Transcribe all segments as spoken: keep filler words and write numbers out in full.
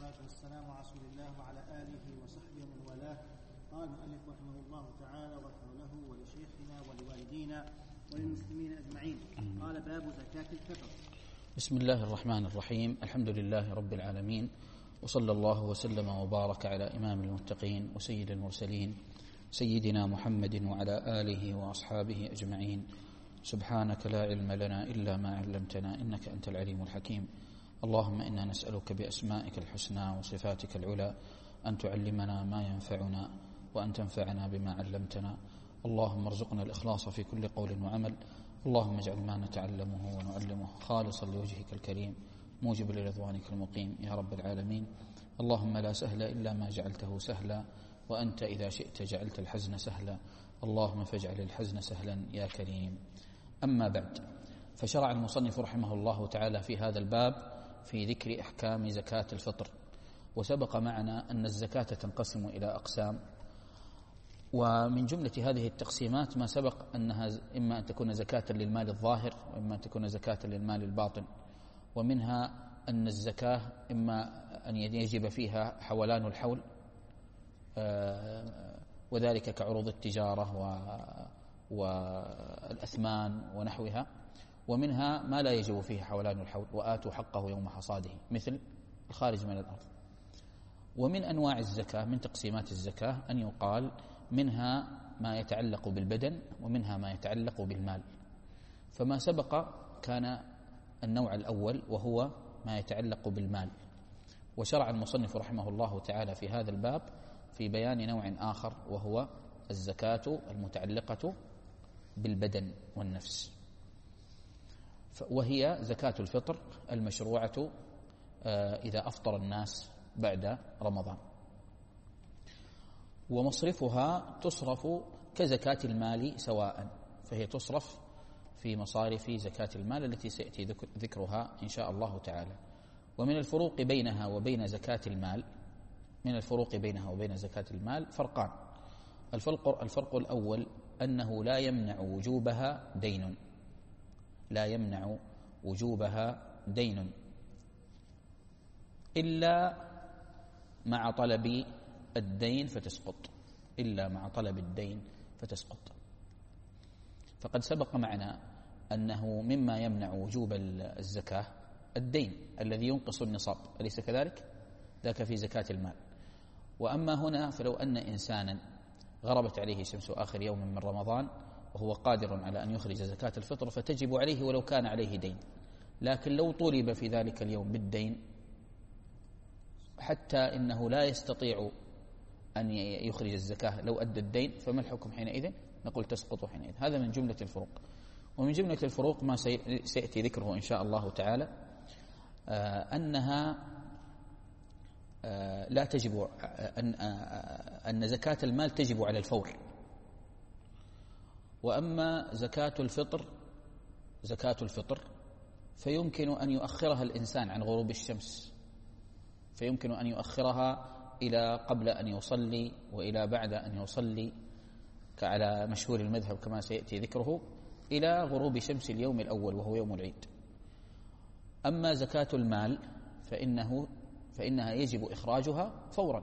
والصلاة والسلام على رسول الله وعلى آله وصحبه ومن والاه. قال المؤلف رحمه الله تعالى وغفر له ولشيخنا ولوالدينا وللمسلمين أجمعين. قال باب زكاة الفطر. بسم الله الرحمن الرحيم. الحمد لله رب العالمين، وصلى الله وسلم وبارك على إمام المتقين وسيد المرسلين سيدنا محمد وعلى آله وأصحابه أجمعين. سبحانك لا علم لنا إلا ما علمتنا إنك أنت العليم الحكيم. اللهم إنا نسألك بأسمائك الحسنى وصفاتك العلى أن تعلمنا ما ينفعنا وأن تنفعنا بما علمتنا. اللهم ارزقنا الإخلاص في كل قول وعمل. اللهم اجعل ما نتعلمه ونعلمه خالصا لوجهك الكريم موجب لرضوانك المقيم يا رب العالمين. اللهم لا سهل إلا ما جعلته سهلا، وأنت إذا شئت جعلت الحزن سهلا. اللهم فاجعل الحزن سهلا يا كريم. أما بعد، فشرع المصنف رحمه الله تعالى في هذا الباب في ذكر أحكام زكاة الفطر. وسبق معنا أن الزكاة تنقسم إلى أقسام، ومن جملة هذه التقسيمات ما سبق أنها إما أن تكون زكاة للمال الظاهر وإما أن تكون زكاة للمال الباطن، ومنها أن الزكاة إما أن يجب فيها حولان الحول وذلك كعروض التجارة والأثمان ونحوها، ومنها ما لا يجب فيه حولان الحول وآتوا حقه يوم حصاده مثل الخارج من الأرض. ومن أنواع الزكاة من تقسيمات الزكاة أن يقال منها ما يتعلق بالبدن ومنها ما يتعلق بالمال. فما سبق كان النوع الأول وهو ما يتعلق بالمال، وشرع المصنف رحمه الله تعالى في هذا الباب في بيان نوع آخر وهو الزكاة المتعلقة بالبدن والنفس، وهي زكاة الفطر المشروعة إذا أفطر الناس بعد رمضان. ومصرفها تصرف كزكاة المال سواء، فهي تصرف في مصارف زكاة المال التي سيأتي ذكرها إن شاء الله تعالى. ومن الفروق بينها وبين زكاة المال من الفروق بينها وبين زكاة المال فرقان. الفرق, الفرق الأول أنه لا يمنع وجوبها دين لا يمنع وجوبها دين إلا مع طلب الدين فتسقط إلا مع طلب الدين فتسقط. فقد سبق معنا أنه مما يمنع وجوب الزكاة الدين الذي ينقص النصاب، أليس كذلك؟ ذاك في زكاة المال. وأما هنا فلو أن إنسانا غربت عليه شمس آخر يوم من رمضان وهو قادر على أن يخرج زكاة الفطر فتجب عليه ولو كان عليه دين، لكن لو طولب في ذلك اليوم بالدين حتى إنه لا يستطيع أن يخرج الزكاة لو أدى الدين، فما الحكم حينئذ؟ نقول تسقط حينئذ. هذا من جملة الفروق. ومن جملة الفروق ما سيأتي ذكره إن شاء الله تعالى آه أنها آه لا تجب أن, آه أن زكاة المال تجب على الفور. وأما زكاة الفطر زكاة الفطر فيمكن أن يؤخرها الإنسان عن غروب الشمس، فيمكن أن يؤخرها إلى قبل أن يصلي وإلى بعد أن يصلي على مشهور المذهب كما سيأتي ذكره إلى غروب شمس اليوم الأول وهو يوم العيد. أما زكاة المال فإنه فإنها يجب إخراجها فورا.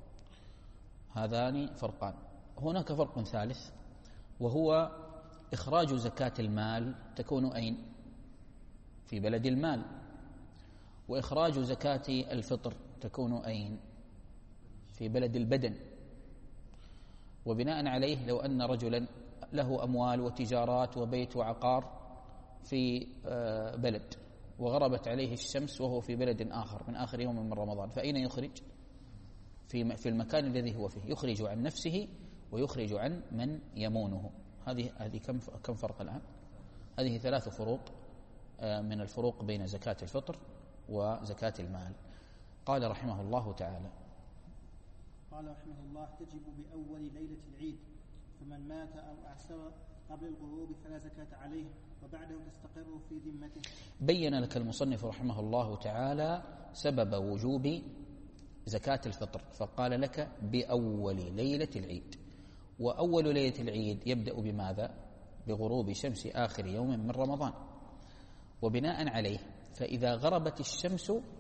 هذان فرقان. هناك فرق ثالث وهو إخراج زكاة المال تكون أين؟ في بلد المال. وإخراج زكاة الفطر تكون أين؟ في بلد البدن. وبناء عليه لو أن رجلا له أموال وتجارات وبيت وعقار في بلد وغربت عليه الشمس وهو في بلد آخر من آخر يوم من رمضان، فأين يخرج؟ في في المكان الذي هو فيه، يخرج عن نفسه ويخرج عن من يمونه. هذه هذه كم كم فرق الآن؟ هذه ثلاث فروق من الفروق بين زكاة الفطر وزكاة المال. قال رحمه الله تعالى: قال رحمه الله: تجب بأول ليلة العيد، فمن مات أو أعسر قبل الغروب فلا زكاة عليه وبعده تستقر في ذمته. بين لك المصنف رحمه الله تعالى سبب وجوب زكاة الفطر، فقال لك بأول ليلة العيد. وأول ليلة العيد يبدأ بماذا؟ بغروب شمس آخر يوم من رمضان. وبناء عليه فإذا غربت الشمس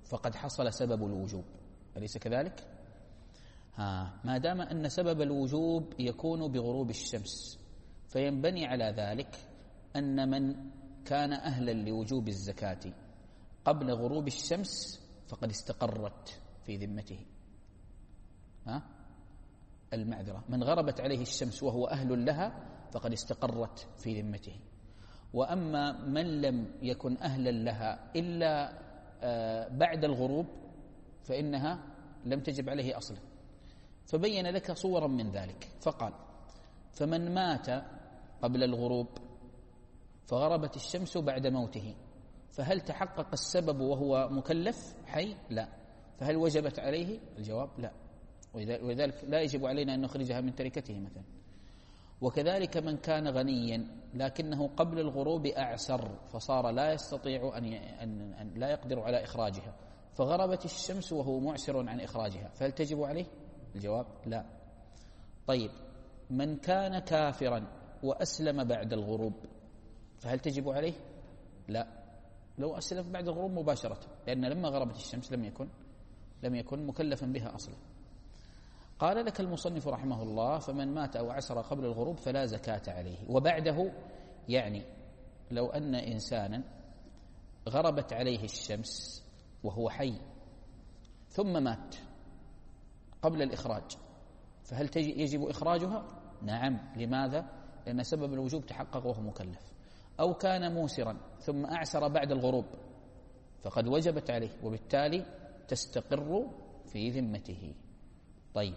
فقد حصل سبب الوجوب، أليس كذلك؟ ها ما دام أن سبب الوجوب يكون بغروب الشمس، فينبني على ذلك أن من كان أهلا لوجوب الزكاة قبل غروب الشمس فقد استقرت في ذمته. ها المعذرة، من غربت عليه الشمس وهو أهل لها فقد استقرت في ذمته. وأما من لم يكن أهلا لها إلا بعد الغروب فإنها لم تجب عليه أصلا. فبين لك صورا من ذلك فقال: فمن مات قبل الغروب فغربت الشمس بعد موته، فهل تحقق السبب وهو مكلف حي؟ لا. فهل وجبت عليه؟ الجواب لا، ولذلك لا يجب علينا أن نخرجها من تركته مثلا. وكذلك من كان غنيا لكنه قبل الغروب أعسر فصار لا يستطيع أن, أن, أن لا يقدر على إخراجها، فغربت الشمس وهو معسر عن إخراجها، فهل تجب عليه؟ الجواب لا. طيب، من كان كافرا وأسلم بعد الغروب فهل تجب عليه؟ لا، لو أسلم بعد الغروب مباشرة، لأن لما غربت الشمس لم يكن لم يكن مكلفا بها أصلا. قال لك المصنف رحمه الله: فمن مات أو عسر قبل الغروب فلا زكاة عليه. وبعده يعني لو أن إنسانا غربت عليه الشمس وهو حي ثم مات قبل الإخراج، فهل يجب إخراجها؟ نعم. لماذا؟ لأن سبب الوجوب تحقق وهو مكلف. أو كان موسرا ثم أعسر بعد الغروب فقد وجبت عليه، وبالتالي تستقر في ذمته. طيب،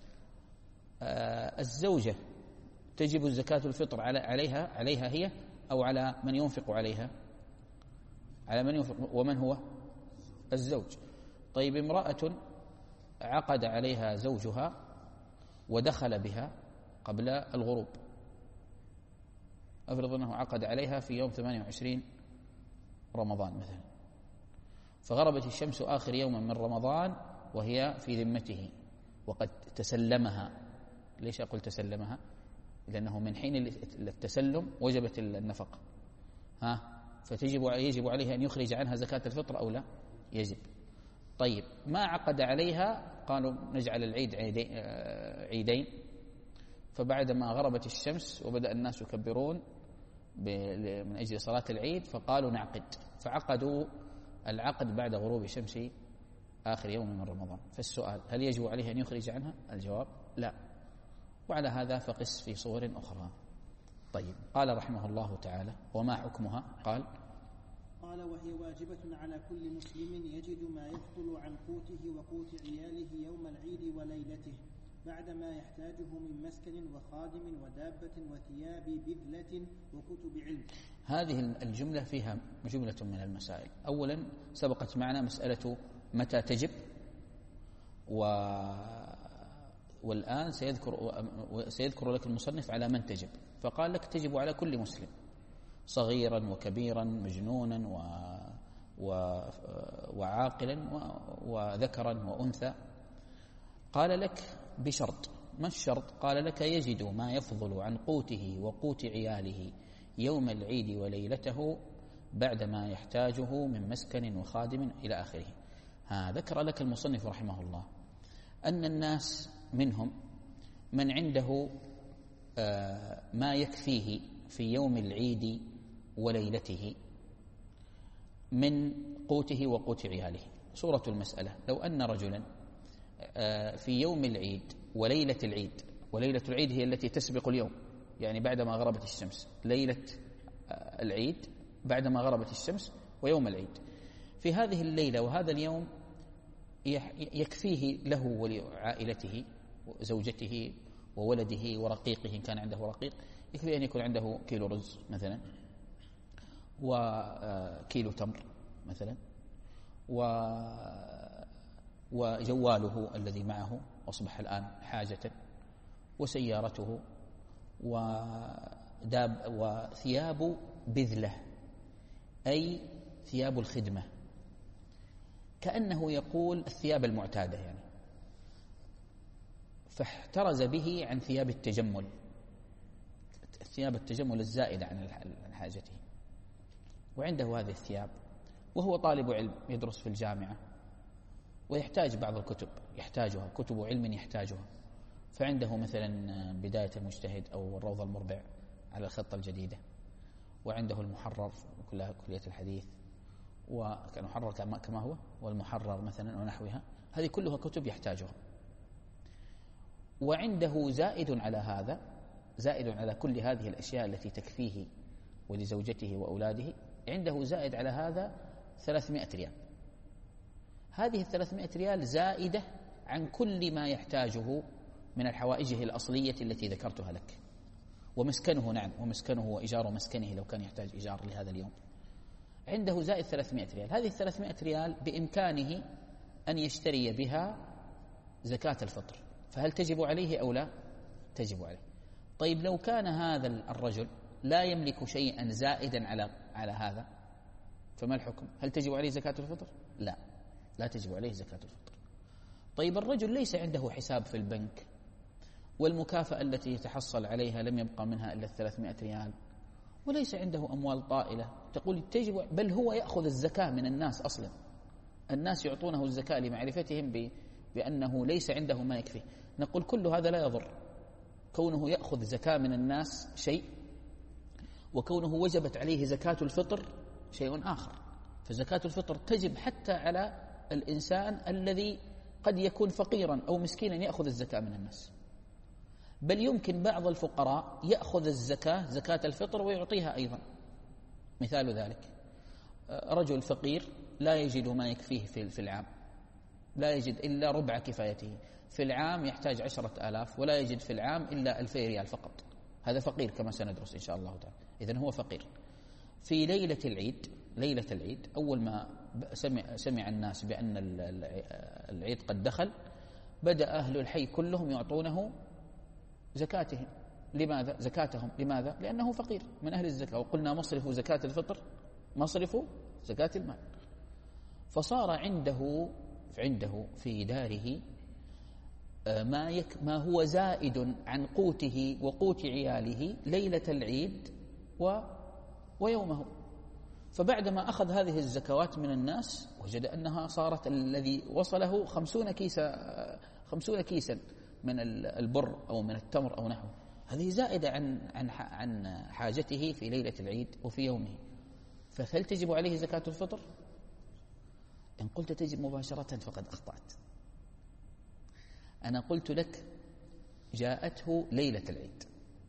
آه الزوجة تجب الزكاة الفطر على عليها عليها هي أو على من ينفق عليها؟ على من ينفق، ومن هو؟ الزوج. طيب، امرأة عقد عليها زوجها ودخل بها قبل الغروب، أفرض أنه عقد عليها في يوم ثمانية وعشرين رمضان مثلا، فغربت الشمس آخر يوم من رمضان وهي في ذمته وقد تسلمها. ليش أقول تسلمها؟ لأنه من حين التسلم وجبت النفقة، ها فتجب يجب عليه أن يخرج عنها زكاة الفطر أو لا؟ يجب. طيب، ما عقد عليها، قالوا نجعل العيد عيدين، فبعدما غربت الشمس وبدأ الناس يكبرون من أجل صلاة العيد فقالوا نعقد، فعقدوا العقد بعد غروب الشمس آخر يوم من رمضان. فالسؤال: هل يجب عليه أن يخرج عنها؟ الجواب لا. وعلى هذا فقس في صور أخرى. طيب، قال رحمه الله تعالى: وما حكمها؟ قال قال: وهي واجبة على كل مسلم يجد ما يفضل عن قوته وقوت عياله يوم العيد وليلته بعدما يحتاجه من مسكن وخادم ودابة وثياب بذلة وكتب علم. هذه الجملة فيها جملة من المسائل. أولا، سبقت معنا مسألة متى تجب، و... والآن سيذكر سيذكر لك المصنف على من تجب، فقال لك تجب على كل مسلم صغيرا وكبيرا، مجنونا و... و... وعاقلا و... وذكرا وأنثى. قال لك بشرط. ما الشرط؟ قال لك يجد ما يفضل عن قوته وقوت عياله يوم العيد وليلته بعدما يحتاجه من مسكن وخادم إلى آخره. ها ذكر لك المصنف رحمه الله أن الناس منهم من عنده آه ما يكفيه في يوم العيد وليلته من قوته وقوت عياله. صورة المسألة: لو أن رجلا آه في يوم العيد وليلة العيد، وليلة العيد هي التي تسبق اليوم، يعني بعدما غربت الشمس، ليلة آه العيد بعدما غربت الشمس ويوم العيد. في هذه الليلة وهذا اليوم يكفيه له ولعائلته وزوجته وولده ورقيقه إن كان عنده رقيق، يكفي أن يكون عنده كيلو رز مثلا وكيلو تمر مثلا وجواله الذي معه أصبح الآن حاجة، وسيارته وداب وثياب بذلة أي ثياب الخدمة، كأنه يقول الثياب المعتادة يعني، فاحترز به عن ثياب التجمل، ثياب التجمل الزائدة عن حاجته، وعنده هذه الثياب وهو طالب علم يدرس في الجامعة ويحتاج بعض الكتب يحتاجها، كتب علم يحتاجها، فعنده مثلا بداية المجتهد أو الروضة المربع على الخطة الجديدة، وعنده المحرر كلها كلية الحديث، والمحرر كما هو، والمحرر مثلا ونحوها، هذه كلها كتب يحتاجها. وعنده زائد على هذا، زائد على كل هذه الأشياء التي تكفيه ولزوجته وأولاده، عنده زائد على هذا ثلاثمائة ريال. هذه الثلاثمائة ريال زائدة عن كل ما يحتاجه من الحوائجه الأصلية التي ذكرتها لك، ومسكنه، نعم، ومسكنه وإيجار مسكنه لو كان يحتاج إيجار لهذا اليوم، عنده زائد ثلاثمائة ريال. هذه الثلاثمائة ريال بإمكانه أن يشتري بها زكاة الفطر، فهل تجب عليه أو لا؟ تجب عليه. طيب لو كان هذا الرجل لا يملك شيئا زائدا على على هذا، فما الحكم؟ هل تجب عليه زكاة الفطر؟ لا، لا تجب عليه زكاة الفطر. طيب الرجل ليس عنده حساب في البنك، والمكافأة التي يتحصل عليها لم يبقى منها إلا الثلاثمائة ريال، وليس عنده أموال طائلة، تقول تجب، بل هو يأخذ الزكاة من الناس أصلا، الناس يعطونه الزكاة لمعرفتهم بأنه ليس عنده ما يكفي. نقول كل هذا لا يضر، كونه يأخذ زكاة من الناس شيء، وكونه وجبت عليه زكاة الفطر شيء آخر. فزكاة الفطر تجب حتى على الإنسان الذي قد يكون فقيرا أو مسكينا يأخذ الزكاة من الناس، بل يمكن بعض الفقراء يأخذ الزكاة زكاة الفطر ويعطيها أيضا. مثال ذلك رجل فقير لا يجد ما يكفيه في العام، لا يجد إلا ربع كفايته في العام، يحتاج عشرة آلاف ولا يجد في العام إلا ألفي ريال فقط، هذا فقير كما سندرس إن شاء الله تعالى. إذن هو فقير. في ليلة العيد، ليلة العيد أول ما سمع, سمع الناس بأن العيد قد دخل، بدأ أهل الحي كلهم يعطونه زكاتهم. لماذا؟ زكاتهم لماذا؟ لأنه فقير من أهل الزكاة، وقلنا مصرف زكاة الفطر مصرف زكاة المال. فصار عنده عنده في داره ما يك ما هو زائد عن قوته وقوت عياله ليلة العيد و ويومه. فبعدما أخذ هذه الزكوات من الناس وجد أنها صارت الذي وصله خمسون كيسا خمسون كيسا من البر أو من التمر أو نحوه، هذه زائدة عن عن عن حاجته في ليلة العيد وفي يومه. فهل تجب عليه زكاة الفطر؟ إن قلت تجب مباشرة فقد أخطأت. أنا قلت لك جاءته ليلة العيد،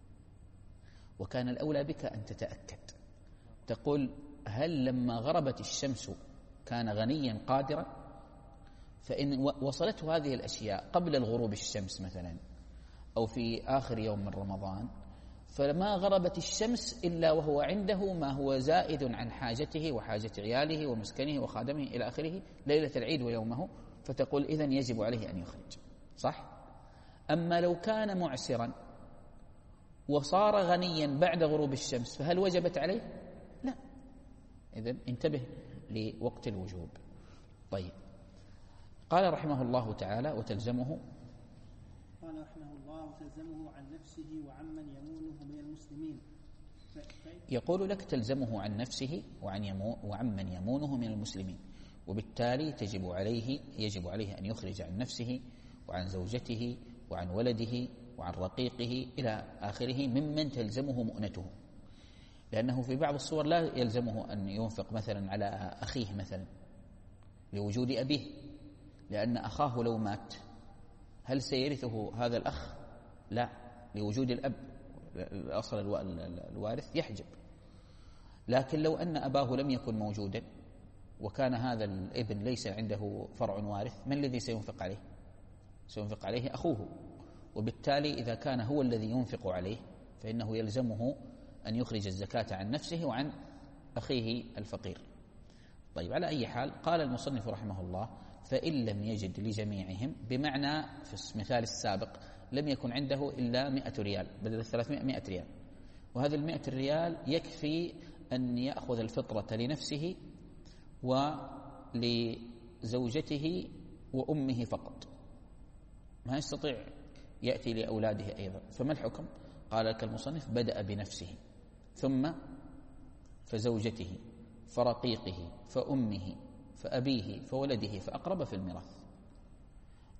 وكان الأولى بك أن تتأكد، تقول هل لما غربت الشمس كان غنيا قادرا؟ فإن وصلته هذه الأشياء قبل الغروب الشمس مثلا أو في آخر يوم من رمضان، فما غربت الشمس إلا وهو عنده ما هو زائد عن حاجته وحاجة عياله ومسكنه وخادمه إلى آخره ليلة العيد ويومه، فتقول إذن يجب عليه أن يخرج، صح؟ أما لو كان معسرا وصار غنيا بعد غروب الشمس فهل وجبت عليه؟ لا. إذن انتبه لوقت الوجوب. طيب، قال رحمه الله تعالى وتلزمه، قال رحمه الله وتلزمه عن نفسه وعمن يمونه من المسلمين. يقول لك تلزمه عن نفسه وعن يمو وعمن يمونه من المسلمين، وبالتالي تجب عليه يجب عليه أن يخرج عن نفسه وعن زوجته وعن ولده وعن رقيقه إلى آخره ممن تلزمه مؤنته، لأنه في بعض الصور لا يلزمه أن ينفق مثلا على أخيه مثلا لوجود أبيه، لأن أخاه لو مات هل سيرثه هذا الأخ؟ لا، لوجود الأب، الأصل الوارث يحجب. لكن لو أن أباه لم يكن موجودا وكان هذا الابن ليس عنده فرع وارث، من الذي سينفق عليه؟ سينفق عليه أخوه، وبالتالي إذا كان هو الذي ينفق عليه فإنه يلزمه أن يخرج الزكاة عن نفسه وعن أخيه الفقير. طيب، على أي حال قال المصنف رحمه الله فإن لم يجد لجميعهم، بمعنى في المثال السابق لم يكن عنده إلا مئة ريال بدل الثلاثمائة مئة ريال، وهذا المئة ريال يكفي أن يأخذ الفطرة لنفسه ولزوجته وأمه فقط، ما يستطيع يأتي لأولاده أيضا. فما الحكم؟ قال لك المصنف بدأ بنفسه ثم فزوجته فرقيقه فأمه فأبيه فولده فأقرب في الميراث.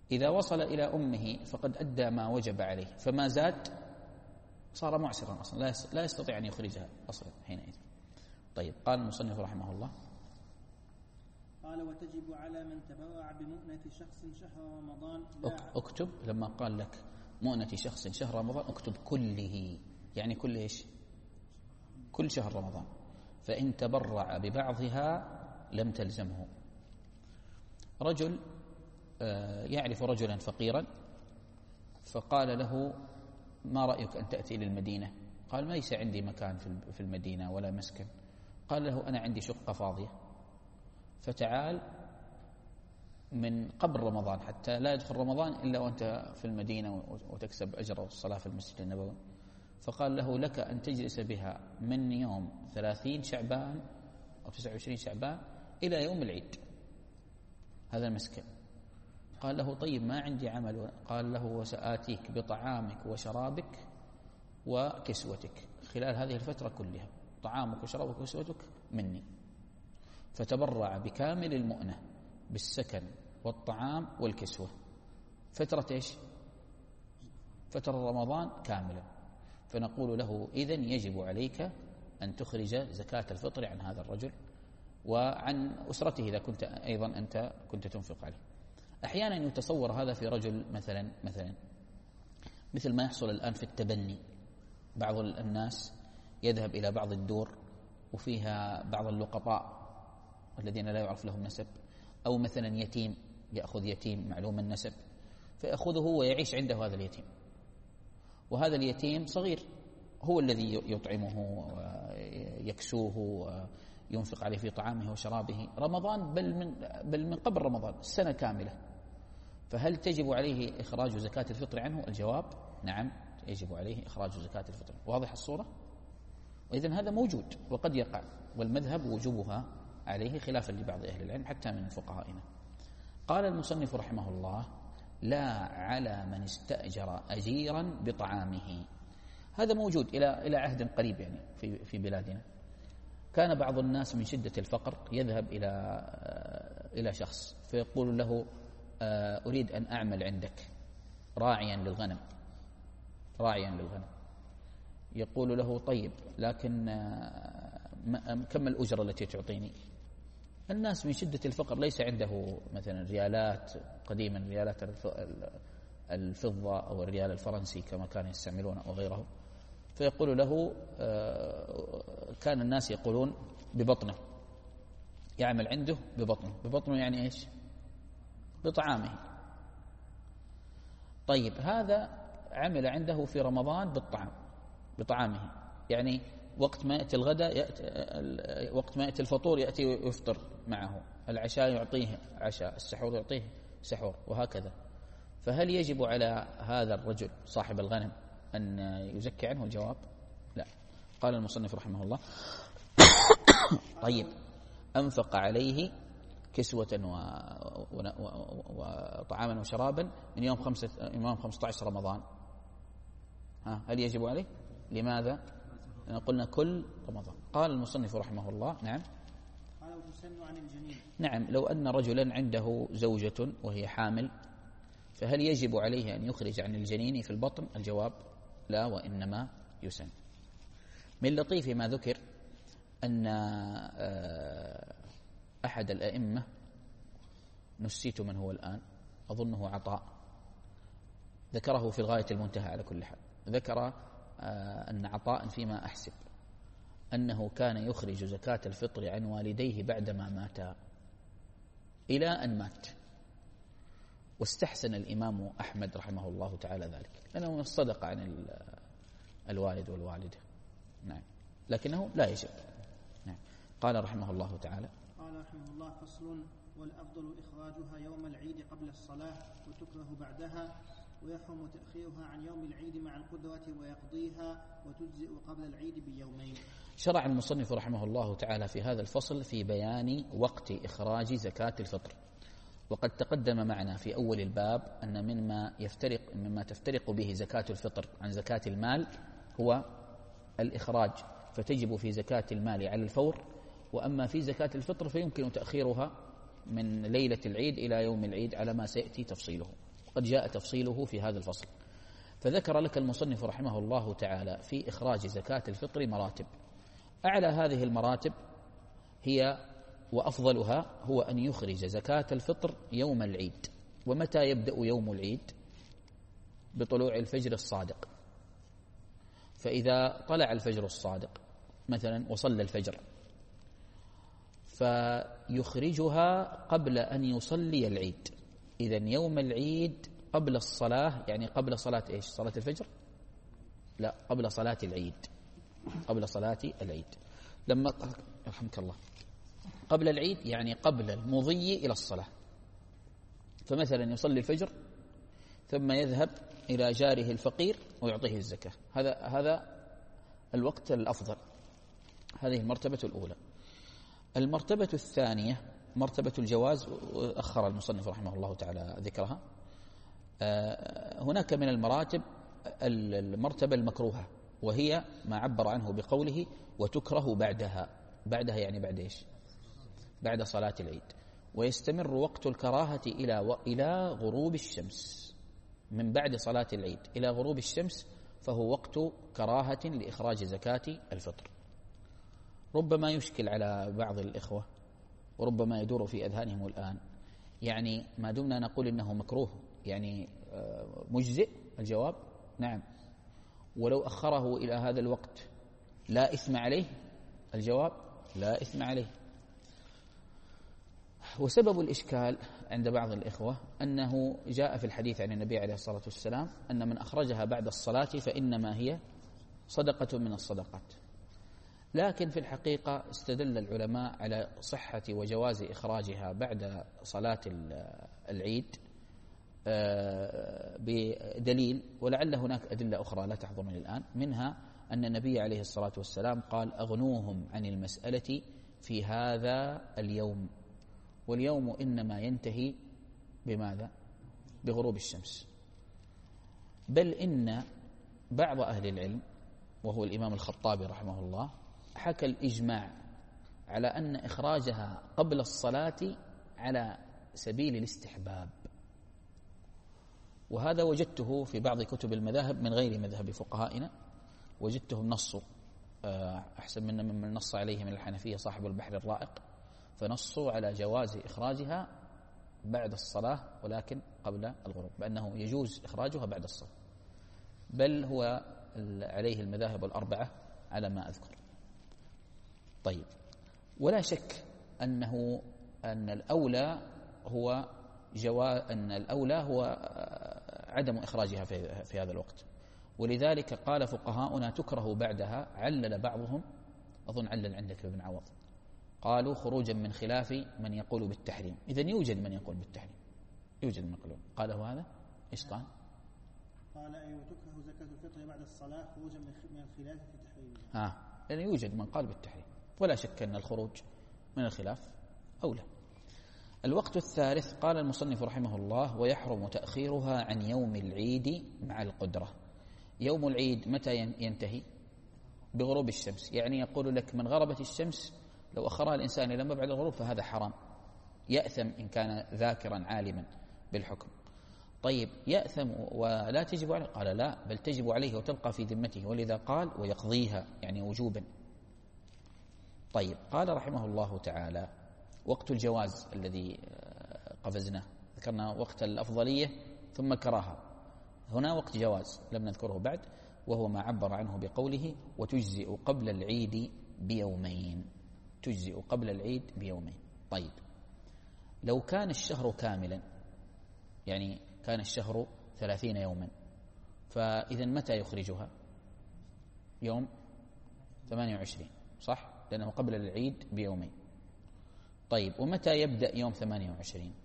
إذا وصل إلى أمه فقد أدى ما وجب عليه، فما زاد صار معسرا أصلا، لا يستطيع أن يخرجها أصلا حينئذ. طيب، قال المصنف رحمه الله: قال: وتجب على من تبرع بمؤنة شخص شهر رمضان. اكتب لما قال لك مؤنة شخص شهر رمضان، اكتب كله، يعني كل ايش؟ كل شهر رمضان. فإن تبرع ببعضها لم تلزمه. رجل يعرف رجلا فقيرا فقال له: ما رأيك أن تأتي للمدينة؟ قال: ما ليس عندي مكان في المدينة ولا مسكن. قال له: أنا عندي شقة فاضية، فتعال من قبل رمضان حتى لا يدخل رمضان إلا وأنت في المدينة وتكسب أجر الصلاة في المسجد النبوي. فقال له: لك أن تجلس بها من يوم ثلاثين شعبان أو تسعة وعشرين شعبان إلى يوم العيد، هذا المسكن. قال له: طيب ما عندي عمل. قال له: وسآتيك بطعامك وشرابك وكسوتك خلال هذه الفترة كلها، طعامك وشرابك وكسوتك مني. فتبرع بكامل المؤنة بالسكن والطعام والكسوة فترة إيش؟ فترة رمضان كاملا. فنقول له: إذن يجب عليك أن تخرج زكاة الفطر عن هذا الرجل وعن أسرته إذا كنت أيضا أنت كنت تنفق عليه. أحيانا يتصور هذا في رجل مثلا مثلا مثل ما يحصل الآن في التبني. بعض الناس يذهب إلى بعض الدور وفيها بعض اللقطاء الذين لا يعرف لهم نسب، أو مثلا يتيم يأخذ يتيم معلوم النسب فيأخذه ويعيش عنده هذا اليتيم، وهذا اليتيم صغير، هو الذي يطعمه ويكسوه وينفق عليه في طعامه وشرابه رمضان، بل من بل من قبل رمضان السنة كاملة. فهل تجب عليه إخراج زكاة الفطر عنه؟ الجواب: نعم، يجب عليه إخراج زكاة الفطر. واضح الصورة؟ وإذن هذا موجود وقد يقع، والمذهب وجوبها عليه خلافا لبعض أهل العلم حتى من فقهائنا. قال المصنف رحمه الله: لا على من استأجر أجيرا بطعامه. هذا موجود إلى إلى عهد قريب يعني في في بلادنا. كان بعض الناس من شدة الفقر يذهب إلى إلى شخص فيقول له: أريد أن أعمل عندك راعيا للغنم راعيا للغنم يقول له: طيب، لكن كم الأجرة التي تعطيني؟ الناس من شدة الفقر ليس عنده مثلا ريالات قديما، ريالات الفضة أو الريال الفرنسي كما كانوا يستعملون أو غيره، فيقول له: كان الناس يقولون ببطنه، يعمل عنده ببطنه. ببطنه يعني إيش؟ بطعامه. طيب، هذا عمل عنده في رمضان بالطعام بطعامه، يعني وقت ما يأتي الغداء يأتي وقت ما يأتي الفطور يأتي ويفطر معه، العشاء يعطيه عشاء، السحور يعطيه سحور، وهكذا. فهل يجب على هذا الرجل صاحب الغنم أن يزكي عنه؟ الجواب: لا. قال المصنف رحمه الله: طيب، أنفق عليه كسوة وطعاما وشرابا من يوم خمسة يوم خمسة عشر رمضان، ها هل يجب عليه؟ لماذا؟ لأن قلنا كل رمضان. قال المصنف رحمه الله: نعم قال: وتسن عن الجنين. نعم، لو أن رجلا عنده زوجة وهي حامل فهل يجب عليه أن يخرج عن الجنين في البطن؟ الجواب: لا، وإنما يسن. من لطيف ما ذكر أن أحد الأئمة، نسيت من هو الآن، أظنه عطاء، ذكره في الغاية المنتهى على كل حال، ذكر أن عطاء فيما أحسب أنه كان يخرج زكاة الفطر عن والديه بعدما ماتا إلى أن مات، واستحسن الإمام أحمد رحمه الله تعالى ذلك، لأنه من الصدقة عن الوالد والوالدة. نعم، لكنه لا يجب. نعم. قال رحمه الله تعالى: قال رحمه الله: فصل: والأفضل إخراجها يوم العيد قبل الصلاة، وتكره بعدها، ويحرم تأخيرها عن يوم العيد مع القدرة، ويقضيها وتجزئ قبل العيد بيومين. شرع المصنف رحمه الله تعالى في هذا الفصل في بيان وقت إخراج زكاة الفطر. وقد تقدم معنا في أول الباب أن مما يفترق مما تفترق به زكاة الفطر عن زكاة المال هو الإخراج، فتجب في زكاة المال على الفور، وأما في زكاة الفطر فيمكن تأخيرها من ليلة العيد إلى يوم العيد على ما سيأتي تفصيله. قد جاء تفصيله في هذا الفصل. فذكر لك المصنف رحمه الله تعالى في إخراج زكاة الفطر مراتب. أعلى هذه المراتب هي وأفضلها هو أن يخرج زكاة الفطر يوم العيد. ومتى يبدأ يوم العيد؟ بطلوع الفجر الصادق. فإذا طلع الفجر الصادق مثلا وصلى الفجر فيخرجها قبل أن يصلي العيد. إذن يوم العيد قبل الصلاة، يعني قبل صلاة إيش؟ صلاة الفجر؟ لا، قبل صلاة العيد، قبل صلاة العيد. لما رحمك الله قبل العيد يعني قبل المضي إلى الصلاة. فمثلا يصلي الفجر ثم يذهب إلى جاره الفقير ويعطيه الزكاة. هذا هذا الوقت الأفضل. هذه المرتبة الأولى. المرتبة الثانية مرتبة الجواز، أخر المصنف رحمه الله تعالى ذكرها. هناك من المراتب المرتبة المكروهة، وهي ما عبر عنه بقوله وتكره بعدها. بعدها يعني بعد إيش؟ بعد صلاة العيد. ويستمر وقت الكراهة إلى و... إلى غروب الشمس. من بعد صلاة العيد إلى غروب الشمس فهو وقت كراهة لإخراج زكاة الفطر. ربما يشكل على بعض الإخوة وربما يدور في أذهانهم الآن، يعني ما دمنا نقول إنه مكروه يعني مجزئ؟ الجواب نعم. ولو أخره إلى هذا الوقت لا إثم عليه؟ الجواب لا إثم عليه. وسبب الإشكال عند بعض الإخوة أنه جاء في الحديث عن النبي عليه الصلاة والسلام أن من أخرجها بعد الصلاة فإنما هي صدقة من الصدقات. لكن في الحقيقة استدل العلماء على صحة وجواز إخراجها بعد صلاة العيد بدليل، ولعل هناك أدلة أخرى لا تحضرني الآن. منها أن النبي عليه الصلاة والسلام قال أغنوهم عن المسألة في هذا اليوم، واليوم إنما ينتهي بماذا؟ بغروب الشمس. بل إن بعض أهل العلم وهو الإمام الخطابي رحمه الله حكى الإجماع على أن إخراجها قبل الصلاة على سبيل الاستحباب، وهذا وجدته في بعض كتب المذاهب من غير مذهب فقهائنا، وجدتهم نصوا أحسن منا ممن نص عليه من الحنفية صاحب البحر الرائق، فنصوا على جواز إخراجها بعد الصلاة ولكن قبل الغروب، بأنه يجوز إخراجها بعد الصلاة، بل هو عليه المذاهب الأربعة على ما أذكر. طيب، ولا شك أنه أن الأولى هو جواز أن الأولى هو عدم إخراجها في, في هذا الوقت، ولذلك قال فقهاؤنا تكره بعدها. علل بعضهم، أظن علل عندك ابن عوض، قالوا خروجا من خلاف من يقول بالتحريم. إذن يوجد من يقول بالتحريم، يوجد من يقول. قاله هذا إيش قال؟ قال أي وتكره زكاة الفطر بعد الصلاة خروجا من الخلاف في تحريمها. آه لأن يعني يوجد من قال بالتحريم، ولا شك أن الخروج من الخلاف أولى. الوقت الثالث قال المصنف رحمه الله ويحرم تأخيرها عن يوم العيد مع القدرة. يوم العيد متى ينتهي؟ بغروب الشمس. يعني يقول لك من غربت الشمس لو أخرها الإنسان إلى ما بعد الغروب فهذا حرام، يأثم إن كان ذاكرا عالما بالحكم. طيب، يأثم ولا تجب عليه؟ قال لا، بل تجب عليه وتبقى في ذمته، ولذا قال ويقضيها يعني وجوبا. طيب، قال رحمه الله تعالى وقت الجواز الذي قفزناه، ذكرنا وقت الأفضلية ثم كراهة، هنا وقت جواز لم نذكره بعد، وهو ما عبر عنه بقوله وتجزئ قبل العيد بيومين. تجزئ قبل العيد بيومين. طيب، لو كان الشهر كاملا، يعني كان الشهر ثلاثين يوما، فإذا متى يخرجها؟ يوم ثمانية وعشرين، صح؟ لأنه قبل العيد بيومين. طيب، ومتى يبدأ يوم ثمانية وعشرين؟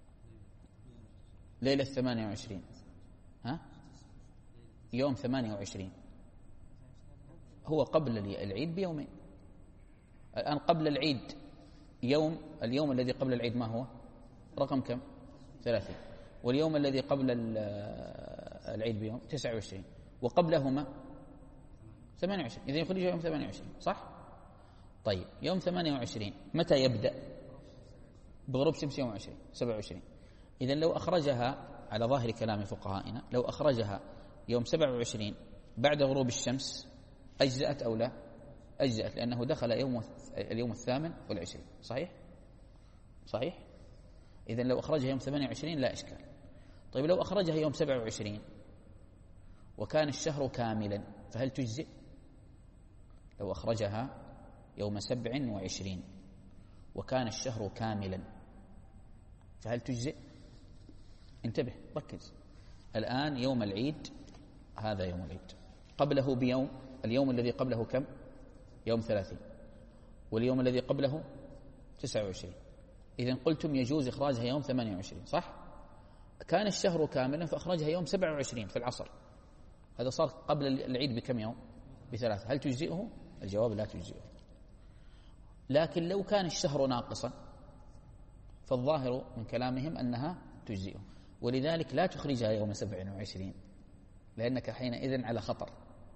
ليلة ثمانية وعشرين، ها؟ يوم ثمانية وعشرين هو قبل العيد بيومين. الآن قبل العيد يوم، اليوم الذي قبل العيد ما هو؟ رقم كم؟ ثلاثين. واليوم الذي قبل العيد بيوم تسعة وعشرين، وقبلهما ثمانية وعشرين. إذا يخرج يوم ثمانية وعشرين، صح؟ طيب، يوم ثمانية وعشرين متى يبدأ؟ بغروب شمس يوم عشرين، سبعة وعشرين. إذا لو أخرجها على ظاهر كلام فقهائنا لو أخرجها يوم سبعة وعشرين بعد غروب الشمس أجزأت أو لا؟ أجزأت، لأنه دخل يوم اليوم الثامن والعشرين. صحيح؟ صحيح؟ إذن لو أخرجها يوم ثمانية وعشرين لا إشكال. طيب لو أخرجها يوم سبعة وعشرين وكان الشهر كاملا فهل تجزئ؟ لو أخرجها يوم سبع وعشرين وكان الشهر كاملا فهل تجزئ؟ انتبه ركز. الآن يوم العيد، هذا يوم العيد، قبله بيوم، اليوم الذي قبله كم؟ يوم ثلاثين، واليوم الذي قبله تسعة وعشرين. إذن قلتم يجوز إخراجها يوم ثمانية وعشرين، صح؟ كان الشهر كاملا فأخرجها يوم سبعة وعشرين في العصر، هذا صار قبل العيد بكم يوم؟ بثلاثة. هل تجزئه؟ الجواب لا تجزئه. لكن لو كان الشهر ناقصا فالظاهر من كلامهم أنها تجزئه، ولذلك لا تخرجها يوم سبعة وعشرين لأنك حينئذ على خطر،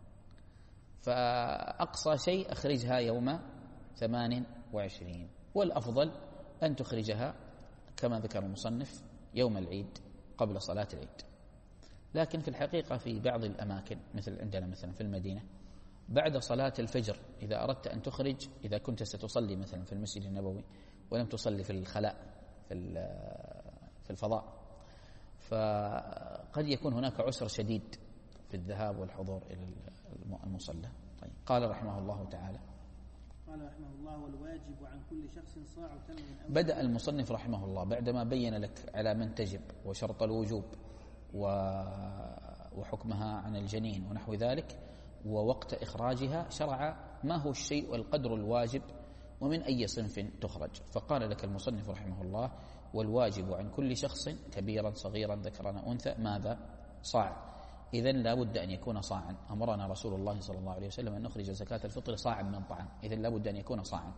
فأقصى شيء أخرجها يوم ثمان وعشرين، والأفضل أن تخرجها كما ذكر المصنف يوم العيد قبل صلاة العيد. لكن في الحقيقة في بعض الأماكن مثل عندنا مثلا في المدينة بعد صلاة الفجر إذا أردت أن تخرج، إذا كنت ستصلي مثلا في المسجد النبوي ولم تصلي في الخلاء في الفضاء، فقد يكون هناك عسر شديد في الذهاب والحضور إلى المصلى. طيب. قال رحمه الله تعالى قال رحمه الله والواجب عن كل شخص صاع تمر. بدأ المصنف رحمه الله بعدما بين لك على من تجب وشرط الوجوب وحكمها عن الجنين ونحو ذلك ووقت إخراجها، شرع ما هو الشيء والقدر الواجب ومن أي صنف تخرج. فقال لك المصنف رحمه الله والواجب عن كل شخص كبيرا صغيرا ذكرا أنثى ماذا؟ صاع. إذن لا بد أن يكون صاعا. أمرنا رسول الله صلى الله عليه وسلم أن نخرج زكاة الفطر صاعا من طعام، إذن لا بد أن يكون صاعا.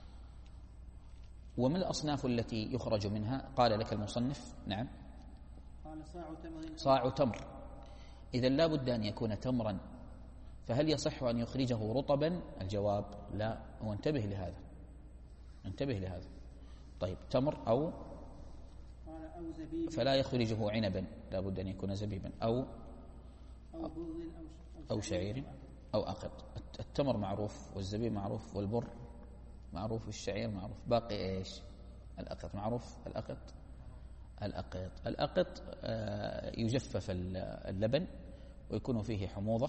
ومن الأصناف التي يخرج منها قال لك المصنف نعم قال صاع تمر صاع تمر، إذن لا بد أن يكون تمرا. فهل يصح أن يخرجه رطبا؟ الجواب لا، وانتبه لهذا، انتبه لهذا. طيب تمر أو أو زبيب فلا يخرجه عنبا، لا بد أن يكون زبيبا أو أو بر أو شعير أو أقط. التمر معروف والزبيب معروف والبر معروف والشعير معروف، باقي إيش؟ الأقط. معروف الأقط. الأقط الأقط يجفف اللبن ويكون فيه حموضة،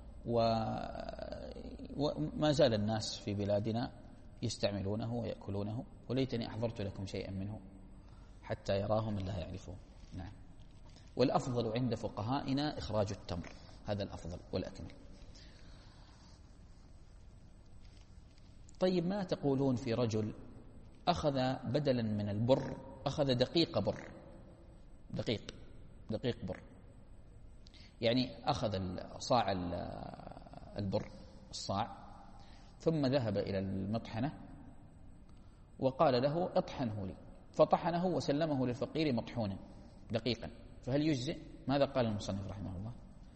وما زال الناس في بلادنا يستعملونه ويأكلونه، وليتني أحضرت لكم شيئا منه حتى يراه من لا يعرفه. نعم. والأفضل عند فقهائنا إخراج التمر، هذا الأفضل والأكمل. طيب ما تقولون في رجل أخذ بدلا من البر أخذ دقيق بر، دقيق دقيق بر، يعني أخذ صاع البر الصاع ثم ذهب إلى المطحنة وقال له اطحنه لي، فطحنه وسلمه للفقير مطحونا دقيقا، فهل يجزئ؟ ماذا قال المصنف رحمه الله؟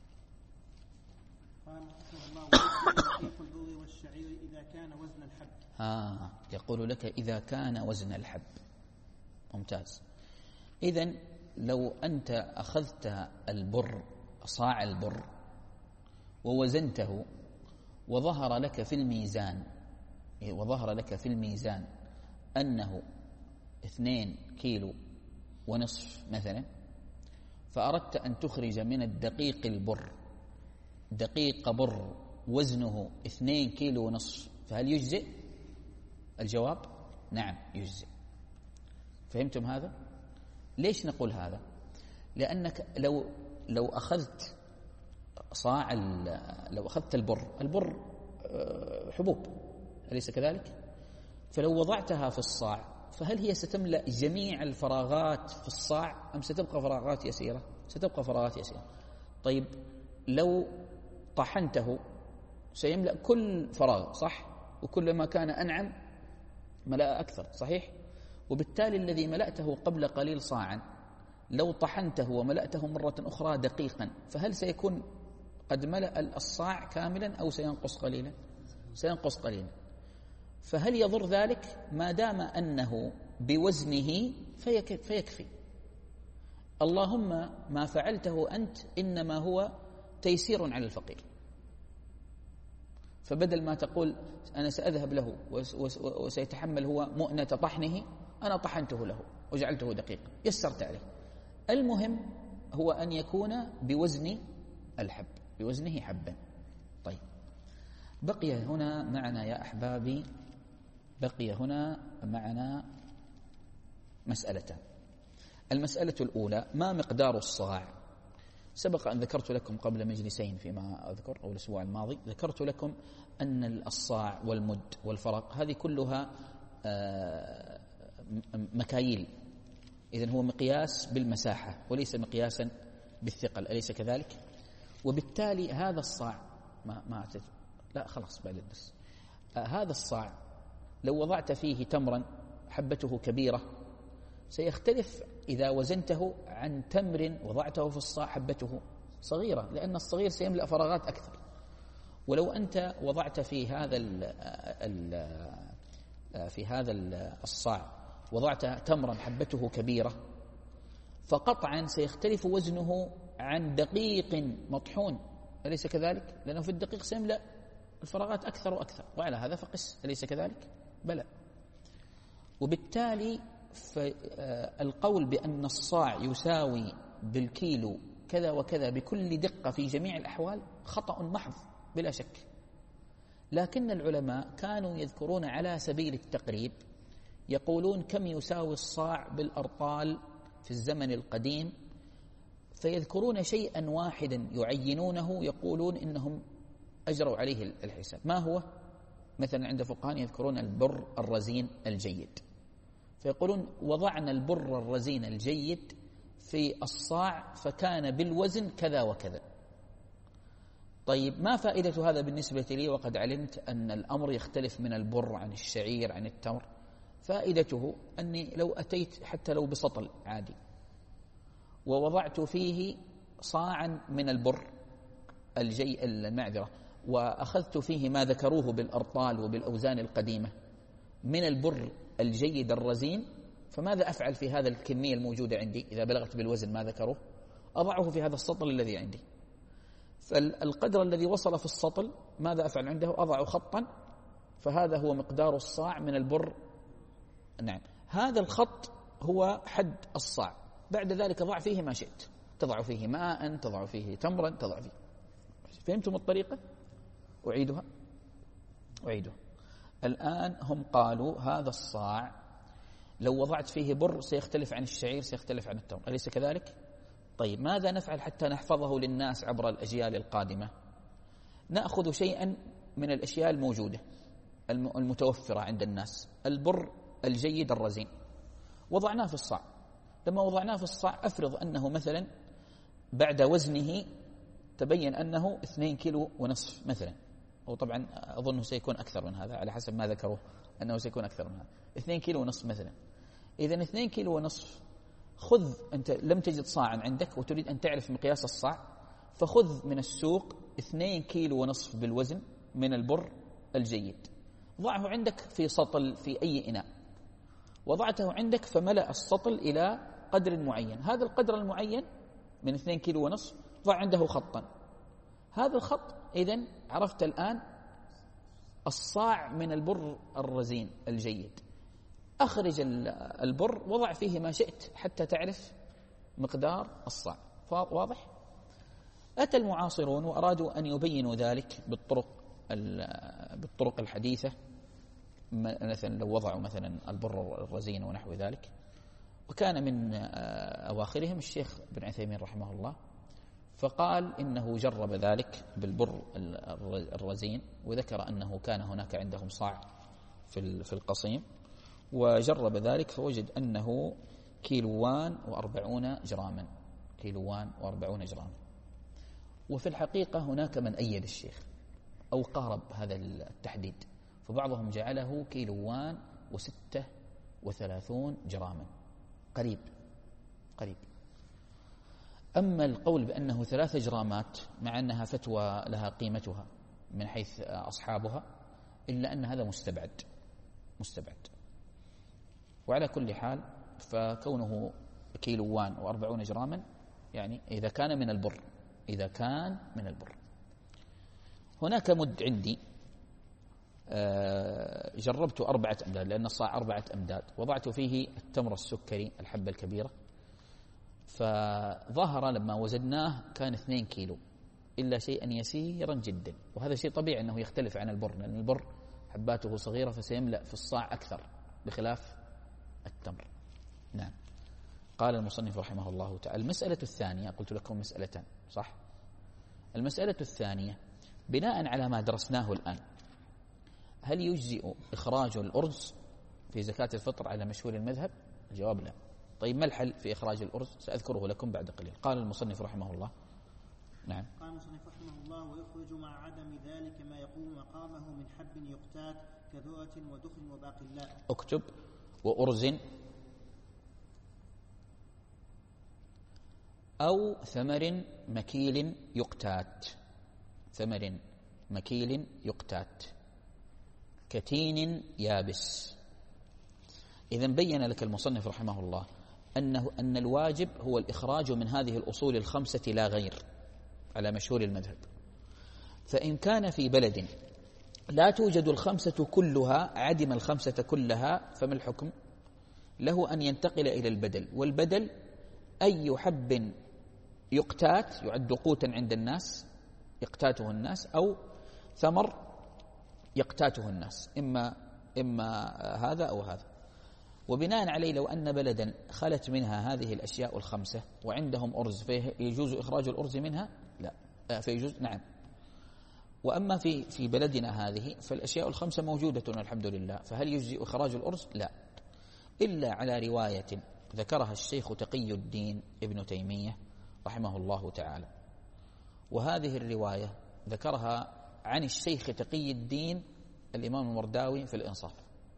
قال رحمه الله دقيق البر والشعير إذا كان وزن الحب. آه يقول لك إذا كان وزن الحب. ممتاز. إذن لو أنت أخذت البر صاع البر ووزنته وظهر لك في الميزان وظهر لك في الميزان أنه اثنين كيلو ونصف مثلا، فأردت أن تخرج من الدقيق البر دقيق بر وزنه اثنين كيلو ونصف، فهل يجزئ؟ الجواب نعم يجزئ. فهمتم هذا؟ ليش نقول هذا؟ لأنك لو لو أخذت صاع لو أخذت البر البر حبوب أليس كذلك؟ فلو وضعتها في الصاع فهل هي ستملأ جميع الفراغات في الصاع أم ستبقى فراغات يسيرة؟ ستبقى فراغات يسيرة. طيب لو طحنته سيملأ كل فراغ، صح؟ وكلما كان أنعم ملأ أكثر، صحيح؟ وبالتالي الذي ملأته قبل قليل صاعا لو طحنته وملأته مرة أخرى دقيقا فهل سيكون قد ملأ الصاع كاملا أو سينقص قليلا؟ سينقص قليلا. فهل يضر ذلك؟ ما دام أنه بوزنه فيكفي. اللهم ما فعلته أنت إنما هو تيسير على الفقير. فبدل ما تقول أنا سأذهب له وسيتحمل هو مؤنة طحنه، أنا طحنته له وجعلته دقيقا، يسرت عليه. المهم هو أن يكون بوزن الحب، بوزنه حبا. طيب، بقي هنا معنا يا أحبابي، بقي هنا معنا مسألتان. المسألة الأولى: ما مقدار الصاع؟ سبق أن ذكرت لكم قبل مجلسين فيما أذكر، أو الأسبوع الماضي ذكرت لكم أن الصاع والمد والفرق هذه كلها مكاييل، إذن هو مقياس بالمساحة وليس مقياسا بالثقل، أليس كذلك؟ وبالتالي هذا الصاع ما ما أعتد. لا خلاص بعد الدرس. هذا الصاع لو وضعت فيه تمرا حبته كبيرة سيختلف إذا وزنته عن تمر وضعته في الصاع حبته صغيرة، لأن الصغير سيملأ فراغات أكثر. ولو أنت وضعت في هذا ال ال في هذا الصاع وضعت تمرا حبته كبيرة فقطعا سيختلف وزنه عن دقيق مطحون، أليس كذلك؟ لأنه في الدقيق سيملأ الفراغات أكثر وأكثر، وعلى هذا فقس، أليس كذلك؟ بلى. وبالتالي فالقول بأن الصاع يساوي بالكيلو كذا وكذا بكل دقة في جميع الأحوال خطأ محض بلا شك. لكن العلماء كانوا يذكرون على سبيل التقريب، يقولون كم يساوي الصاع بالأرطال في الزمن القديم، فيذكرون شيئا واحدا يعينونه، يقولون إنهم أجروا عليه الحساب. ما هو؟ مثلا عند فقهاء يذكرون البر الرزين الجيد، فيقولون وضعنا البر الرزين الجيد في الصاع فكان بالوزن كذا وكذا. طيب، ما فائدة هذا بالنسبة لي وقد علمت أن الأمر يختلف من البر عن الشعير عن التمر؟ فائدته أني لو أتيت حتى لو بسطل عادي ووضعت فيه صاعا من البر الجي المعذرة وأخذت فيه ما ذكروه بالأرطال وبالأوزان القديمة من البر الجيد الرزين، فماذا أفعل في هذا الكمية الموجودة عندي إذا بلغت بالوزن ما ذكروه؟ أضعه في هذا السطل الذي عندي، فالقدر الذي وصل في السطل ماذا أفعل عنده؟ أضع خطا، فهذا هو مقدار الصاع من البر. نعم، هذا الخط هو حد الصاع. بعد ذلك ضع فيه ما شئت، تضع فيه ماء، تضع فيه تمرا، تضع فيه. فهمتم الطريقة؟ أعيدها أعيدها الآن هم قالوا هذا الصاع لو وضعت فيه بر سيختلف عن الشعير، سيختلف عن التمر، أليس كذلك؟ طيب، ماذا نفعل حتى نحفظه للناس عبر الأجيال القادمة؟ نأخذ شيئا من الأشياء الموجودة المتوفرة عند الناس، البر الجيد الرزين، وضعناه في الصاع. لما وضعناه في الصاع أفرض أنه مثلا بعد وزنه تبين أنه اثنين كيلو ونصف مثلا، أو طبعا أظنه سيكون أكثر من هذا على حسب ما ذكروه أنه سيكون أكثر من هذا، اثنين كيلو ونصف مثلا. إذن اثنين كيلو ونصف، خذ أنت لم تجد صاعا عندك وتريد أن تعرف مقياس الصاع، فخذ من السوق اثنين كيلو ونصف بالوزن من البر الجيد، ضعه عندك في سطل في أي إناء، وضعته عندك فملأ السطل إلى قدر معين، هذا القدر المعين من اثنين كيلو ونصف ضع عنده خطا، هذا الخط إذن عرفت الآن الصاع من البر الرزين الجيد. أخرج البر وضع فيه ما شئت حتى تعرف مقدار الصاع. واضح؟ أتى المعاصرون وأرادوا أن يبينوا ذلك بالطرق بالطرق الحديثة، مثلا لو وضعوا مثلا البر الرزين ونحو ذلك. وكان من أواخرهم الشيخ بن عثيمين رحمه الله، فقال إنه جرب ذلك بالبر الرزين، وذكر أنه كان هناك عندهم صاع في القصيم، وجرب ذلك فوجد أنه كيلوان وأربعون جراما، كيلوان وأربعون جراما. وفي الحقيقة هناك من أيد الشيخ أو قارب هذا التحديد، فبعضهم جعله كيلوان وستة وثلاثون جراما، قريب قريب. أما القول بأنه ثلاث جرامات مع أنها فتوى لها قيمتها من حيث أصحابها، إلا أن هذا مستبعد مستبعد. وعلى كل حال فكونه كيلوان وأربعون جراما، يعني إذا كان من البر، إذا كان من البر. هناك مد عندي جربت أربعة أمداد، لأن الصاع أربعة أمداد، وضعت فيه التمر السكري الحبة الكبيرة، فظهر لما وزناه كان اثنين كيلو إلا شيئا يسيرا جدا، وهذا شيء طبيعي أنه يختلف عن البر، لأن البر حباته صغيرة فسيملأ في الصاع أكثر بخلاف التمر. نعم. قال المصنف رحمه الله تعالى: المسألة الثانية، قلت لكم مسألتان صح؟ المسألة الثانية بناء على ما درسناه الآن، هل يجزئ إخراج الأرز في زكاة الفطر على مشهور المذهب؟ الجواب لا. طيب ما الحل في إخراج الأرز؟ سأذكره لكم بعد قليل. قال المصنف رحمه الله: نعم. قال المصنف رحمه الله: ويخرج مع عدم ذلك ما يقوم مقامه من حب يقتات كذرة ودخن وباقلاء. اكتب: وأرز أو ثمر مكيل يقتات، ثمر مكيل يقتات كتين يابس. إذن بين لك المصنف رحمه الله أنه أن الواجب هو الإخراج من هذه الأصول الخمسة لا غير على مشهور المذهب. فإن كان في بلد لا توجد الخمسة كلها، عدم الخمسة كلها، فما الحكم؟ له أن ينتقل إلى البدل، والبدل أي حب يقتات يعد قوتا عند الناس يقتاته الناس، أو ثمر يقتاته الناس، إما إما هذا أو هذا. وبناء عليه لو أن بلدا خلت منها هذه الأشياء الخمسة وعندهم أرز فيجوز إخراج الأرز منها؟ لا، فيجوز. نعم. وأما في في بلدنا هذه فالأشياء الخمسة موجودة الحمد لله، فهل يجزي إخراج الأرز؟ لا، إلا على رواية ذكرها الشيخ تقي الدين ابن تيمية رحمه الله تعالى، وهذه الرواية ذكرها عن الشيخ تقي الدين الإمام المرداوي في الإنصاف،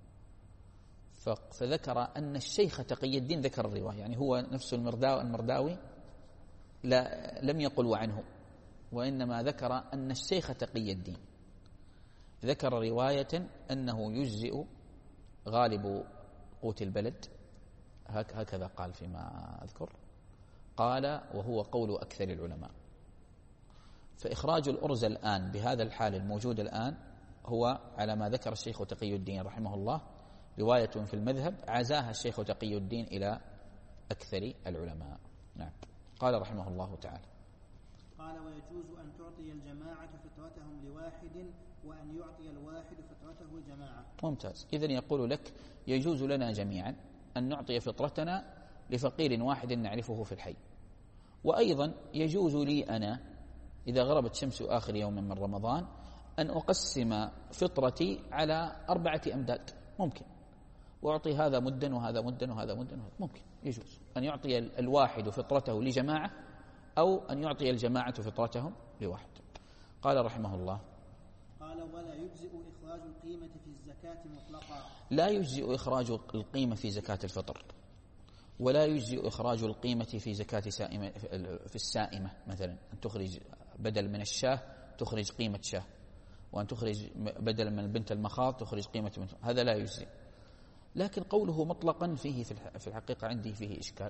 فذكر أن الشيخ تقي الدين ذكر الرواية، يعني هو نفس المرداوي, المرداوي لا لم يقل عنه، وإنما ذكر أن الشيخ تقي الدين ذكر رواية أنه يجزئ غالب قوت البلد، هكذا قال فيما أذكر، قال وهو قول أكثر العلماء. فإخراج الأرز الآن بهذا الحال الموجود الآن هو على ما ذكر الشيخ تقي الدين رحمه الله، رواية في المذهب عزاها الشيخ تقي الدين إلى أكثر العلماء. نعم. قال رحمه الله تعالى: قال: ويجوز أن تعطي الجماعة فطرتهم لواحد، وأن يعطي الواحد فطرته الجماعة. ممتاز. إذن يقول لك يجوز لنا جميعا أن نعطي فطرتنا لفقير واحد نعرفه في الحي، وأيضا يجوز لي أنا إذا غربت شمس آخر يوم من رمضان أن أقسم فطرتي على أربعة أمداد، ممكن، وأعطي هذا مدا وهذا مدا وهذا مدا، ممكن، يجوز أن يعطي الواحد فطرته لجماعة، أو أن يعطي الجماعة فطرتهم لواحد. قال رحمه الله: قال: ولا يجزئ إخراج القيمة في الزكاة مطلقا. لا يجزئ إخراج القيمة في زكاة الفطر، ولا يجزئ إخراج القيمة في زكاة سائمة في السائمة، مثلا أن تخرج بدل من الشاه تخرج قيمة شاه، وأن تخرج بدل من بنت المخاض تخرج قيمة بنت، هذا لا يجزئ. لكن قوله مطلقا فيه في الحقيقة عندي فيه إشكال،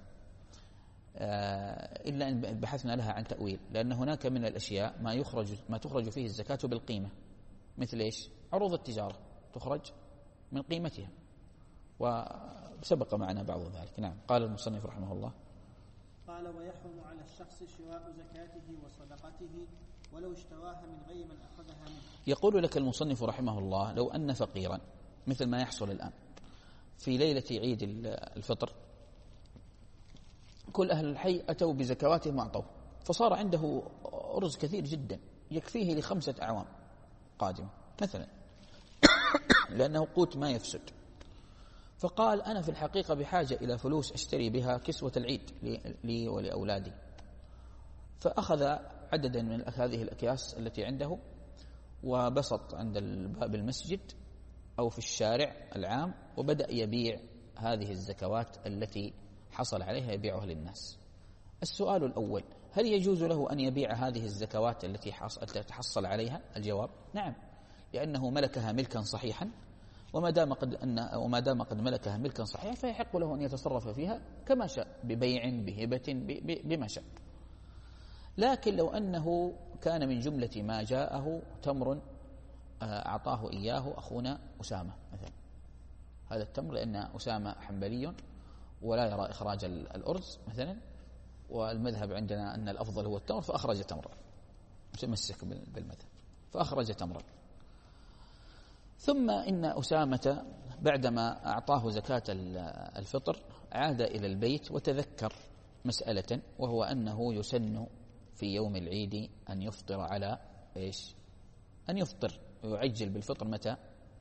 إلا أن بحثنا لها عن تأويل، لأن هناك من الأشياء ما يخرج ما تخرج فيه الزكاة بالقيمة، مثل إيش؟ عروض التجارة تخرج من قيمتها، وسبق معنا بعض ذلك. نعم. قال المصنف رحمه الله: قال: ويحرم على الشخص شراء زكاته وصدقته ولو اشتراها من غير من أخذها منه. يقول لك المصنف رحمه الله: لو أن فقيرا مثل ما يحصل الآن في ليلة عيد الفطر، كل أهل الحي أتوا بزكواتهم وأعطوه، فصار عنده أرز كثير جدا يكفيه لخمسة أعوام قادمة مثلا لأنه قوت ما يفسد، فقال: أنا في الحقيقة بحاجة إلى فلوس أشتري بها كسوة العيد لي ولأولادي، فأخذ عددا من هذه الأكياس التي عنده وبسط عند باب المسجد أو في الشارع العام، وبدأ يبيع هذه الزكوات التي حصل عليها، يبيعها للناس. السؤال الأول: هل يجوز له أن يبيع هذه الزكوات التي حصل عليها؟ الجواب: نعم، لأنه ملكها ملكا صحيحا، وما دام قد أن وما دام قد ملكها ملكا صحيحا فيحق له أن يتصرف فيها كما شاء، ببيع، بهبة، بما شاء. لكن لو أنه كان من جملة ما جاءه تمر أعطاه إياه أخونا أسامة مثلا، هذا التمر لأن أسامة حنبلي ولا يرى إخراج الأرز مثلا، والمذهب عندنا أن الأفضل هو التمر، فأخرج تمرا، متمسك بالمذهب فأخرج تمرا. ثم إن أسامة بعدما أعطاه زكاة الفطر عاد إلى البيت وتذكر مسألة، وهو أنه يسن في يوم العيد أن يفطر على إيش؟ أن يفطر ويعجل بالفطر متى؟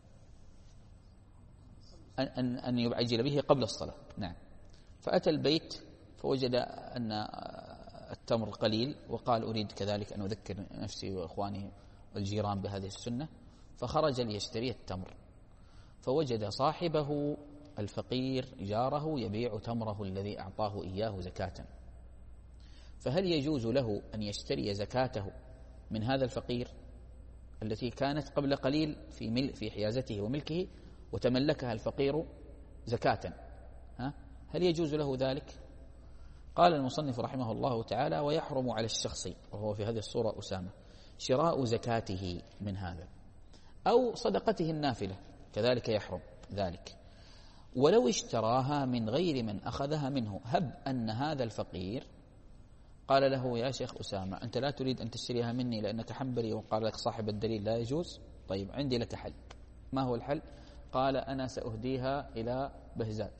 أن أن يعجل به قبل الصلاة. نعم. فأتى البيت فوجد أن التمر قليل، وقال أريد كذلك أن أذكر نفسي وإخواني والجيران بهذه السنة، فخرج ليشتري التمر، فوجد صاحبه الفقير جاره يبيع تمره الذي أعطاه إياه زكاة. فهل يجوز له أن يشتري زكاته من هذا الفقير التي كانت قبل قليل في مل في حيازته وملكه وتملكها الفقير زكاة؟ ها؟ هل يجوز له ذلك؟ قال المصنف رحمه الله تعالى: ويحرم على الشخص، وهو في هذه الصورة أسامة، شراء زكاته من هذا أو صدقته النافلة، كذلك يحرم ذلك، ولو اشتراها من غير من أخذها منه. هب أن هذا الفقير قال له: يا شيخ أسامة، أنت لا تريد أن تشتريها مني لأنك حنبلي، وقال لك صاحب الدليل لا يجوز. طيب عندي لك حل. ما هو الحل؟ قال: أنا سأهديها إلى بهزاد،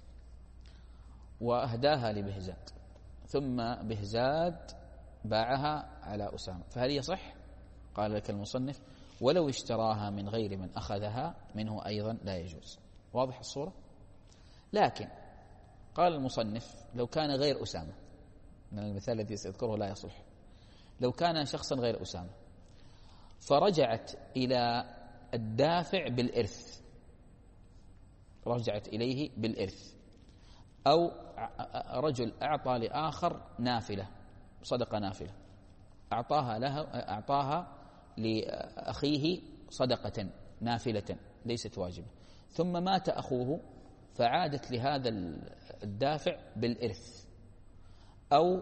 وأهداها لبهزاد، ثم بهزاد باعها على أسامة، فهل يصح؟ قال لك المصنف: ولو اشتراها من غير من أخذها منه أيضا لا يجوز. واضح الصورة؟ لكن قال المصنف: لو كان غير أسامة، من المثال الذي سأذكره لا يصح، لو كان شخصا غير أسامة فرجعت إلى الدافع بالإرث، رجعت إليه بالإرث، أو رجل أعطى لآخر نافلة، صدقة نافلة، أعطاها له أعطاها لأخيه صدقة نافلة ليست واجبة، ثم مات أخوه فعادت لهذا الدافع بالإرث أو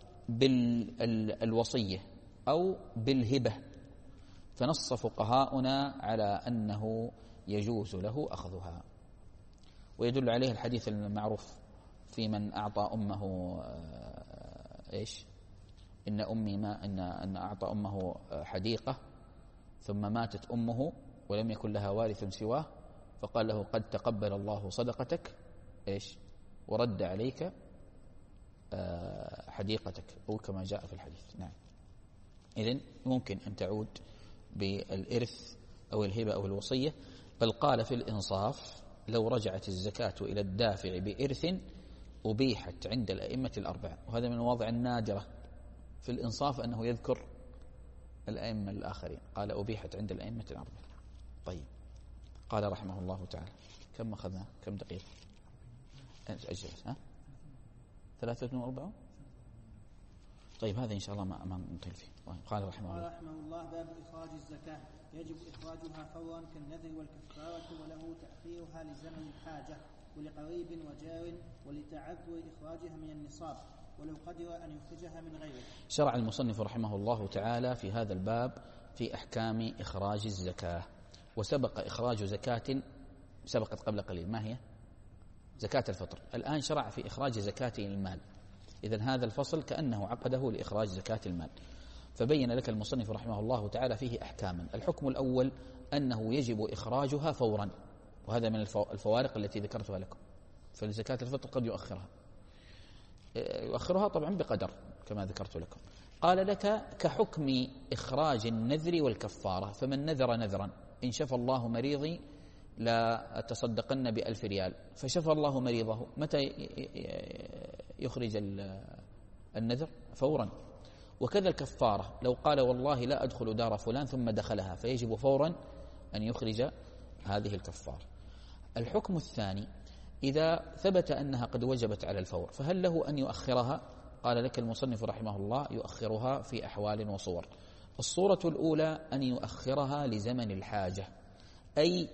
بالوصية أو بالهبة، فنص فقهاؤنا على أنه يجوز له أخذها. ويدل عليه الحديث المعروف في من أعطى أمه إيش؟ إن أمي ما إن أن أعطى أمه حديقة ثم ماتت أمه ولم يكن لها وارث سواه، فقال له: قد تقبل الله صدقتك إيش؟ ورد عليك حديقتك، أو كما جاء في الحديث. نعم. إذن ممكن أن تعود بالإرث أو الهبة أو الوصية. بل قال في الإنصاف: لو رجعت الزكاة إلى الدافع بإرث أبيحت عند الأئمة الأربعة. وهذا من المواضع النادرة في الإنصاف أنه يذكر الأئمة الآخرين، قال أبيحت عند الأئمة الأربعة. طيب، قال رحمه الله تعالى: كم أخذنا؟ كم دقيقة؟ أجل ها؟ ثلاثة وأربعون. طيب هذا إن شاء الله ما ما نطيل فيه. قال رحمه الله: قال رحمه الله: باب إخراج الزكاة، يجب إخراجها فورا كالنذر والكفارة، وله تأخيرها لزمن الحاجة ولقريب وجار ولتعذر إخراجها من النصاب، ولو قدر أن يخرجها من غيره. شرع المصنف رحمه الله تعالى في هذا الباب في أحكام إخراج الزكاة. وسبق إخراج زكاة سبقت قبل قليل، ما هي؟ زكاة الفطر. الآن شرع في إخراج زكاة المال. إذن هذا الفصل كأنه عقده لإخراج زكاة المال، فبين لك المصنف رحمه الله تعالى فيه أحكاما. الحكم الأول أنه يجب إخراجها فورا، وهذا من الفوارق التي ذكرتها لكم. فالزكاة الفطر قد يؤخرها يؤخرها طبعا بقدر كما ذكرت لكم. قال لك: كحكم إخراج النذر والكفارة، فمن نذر نذرا إن شفى الله مريضي لا أتصدقن بألف ريال، فشفى الله مريضه، متى يخرج النذر؟ فورا. وكذا الكفارة، لو قال والله لا أدخل دار فلان ثم دخلها، فيجب فورا أن يخرج هذه الكفارة. الحكم الثاني: إذا ثبت أنها قد وجبت على الفور، فهل له أن يؤخرها؟ قال لك المصنف رحمه الله: يؤخرها في أحوال وصور. الصورة الأولى أن يؤخرها لزمن الحاجة، أي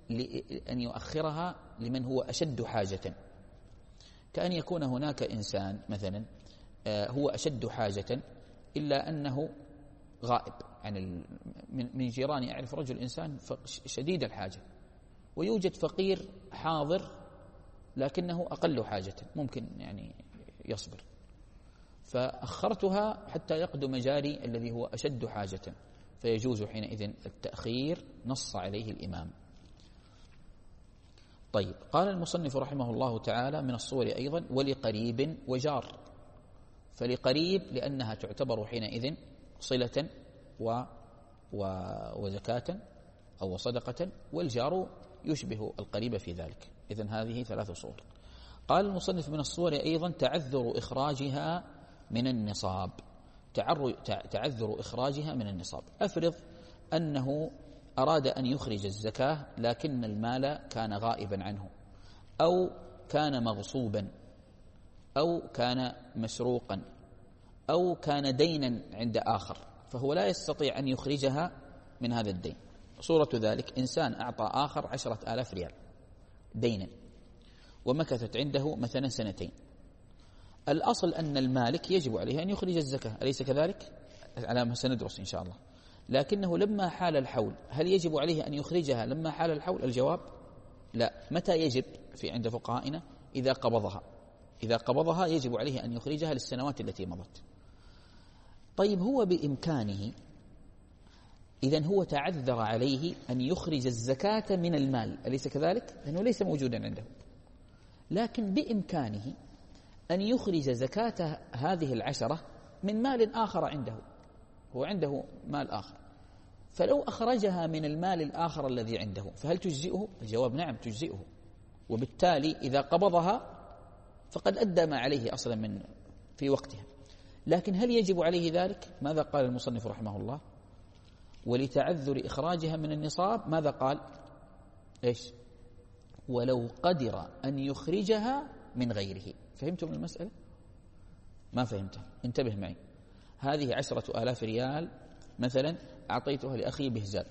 أن يؤخرها لمن هو أشد حاجة، كأن يكون هناك إنسان مثلا هو أشد حاجة إلا أنه غائب عن من جيراني. أعرف رجل إنسان شديد الحاجة، ويوجد فقير حاضر لكنه أقل حاجة، ممكن يعني يصبر، فأخرتها حتى يقدم جاري الذي هو أشد حاجة، فيجوز حينئذ التأخير، نص عليه الإمام. طيب، قال المصنف رحمه الله تعالى من الصور أيضا ولقريب وجار. فلقريب لأنها تعتبر حينئذ صلة و وزكاة أو صدقة، والجار يشبه القريب في ذلك. إذن هذه ثلاث صور. قال المصنف من الصور أيضا تعذر إخراجها من النصاب. تعذر إخراجها من النصاب. أفرض أنه أراد أن يخرج الزكاة لكن المال كان غائبا عنه، أو كان مغصوبا، أو كان مسروقا، أو كان دينا عند آخر، فهو لا يستطيع أن يخرجها من هذا الدين. صورة ذلك إنسان أعطى آخر عشرة آلاف ريال دينا ومكثت عنده مثلا سنتين. الأصل أن المالك يجب عليه أن يخرج الزكاة، أليس كذلك؟ على ما سندرس إن شاء الله. لكنه لما حال الحول هل يجب عليه أن يخرجها لما حال الحول؟ الجواب لا. متى يجب في عند فقهائنا؟ إذا قبضها. إذا قبضها يجب عليه أن يخرجها للسنوات التي مضت. طيب، هو بإمكانه، إذن هو تعذر عليه أن يخرج الزكاة من المال، أليس كذلك؟ لأنه ليس موجودا عنده، لكن بإمكانه أن يخرج زكاة هذه العشرة من مال آخر عنده. هو عنده مال آخر، فلو أخرجها من المال الآخر الذي عنده فهل تجزئه؟ الجواب نعم تجزئه، وبالتالي إذا قبضها فقد أدى ما عليه أصلا من في وقتها. لكن هل يجب عليه ذلك؟ ماذا قال المصنف رحمه الله؟ ولتعذر إخراجها من النصاب ماذا قال؟ إيش؟ ولو قدر أن يخرجها من غيره. فهمتم المسألة؟ ما فهمتها؟ انتبه معي. هذه عشرة آلاف ريال مثلا أعطيتها لأخي بهزاد،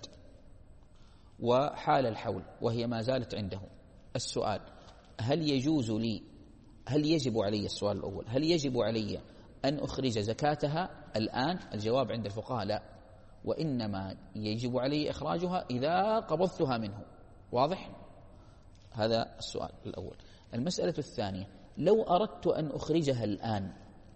وحال الحول وهي ما زالت عنده. السؤال: هل يجوز لي، هل يجب علي، السؤال الأول، هل يجب علي أن أخرج زكاتها الآن؟ الجواب عند الفقهاء لا، وإنما يجب علي إخراجها إذا قبضتها منه. واضح؟ هذا السؤال الأول. المسألة الثانية: لو أردت أن أخرجها الآن،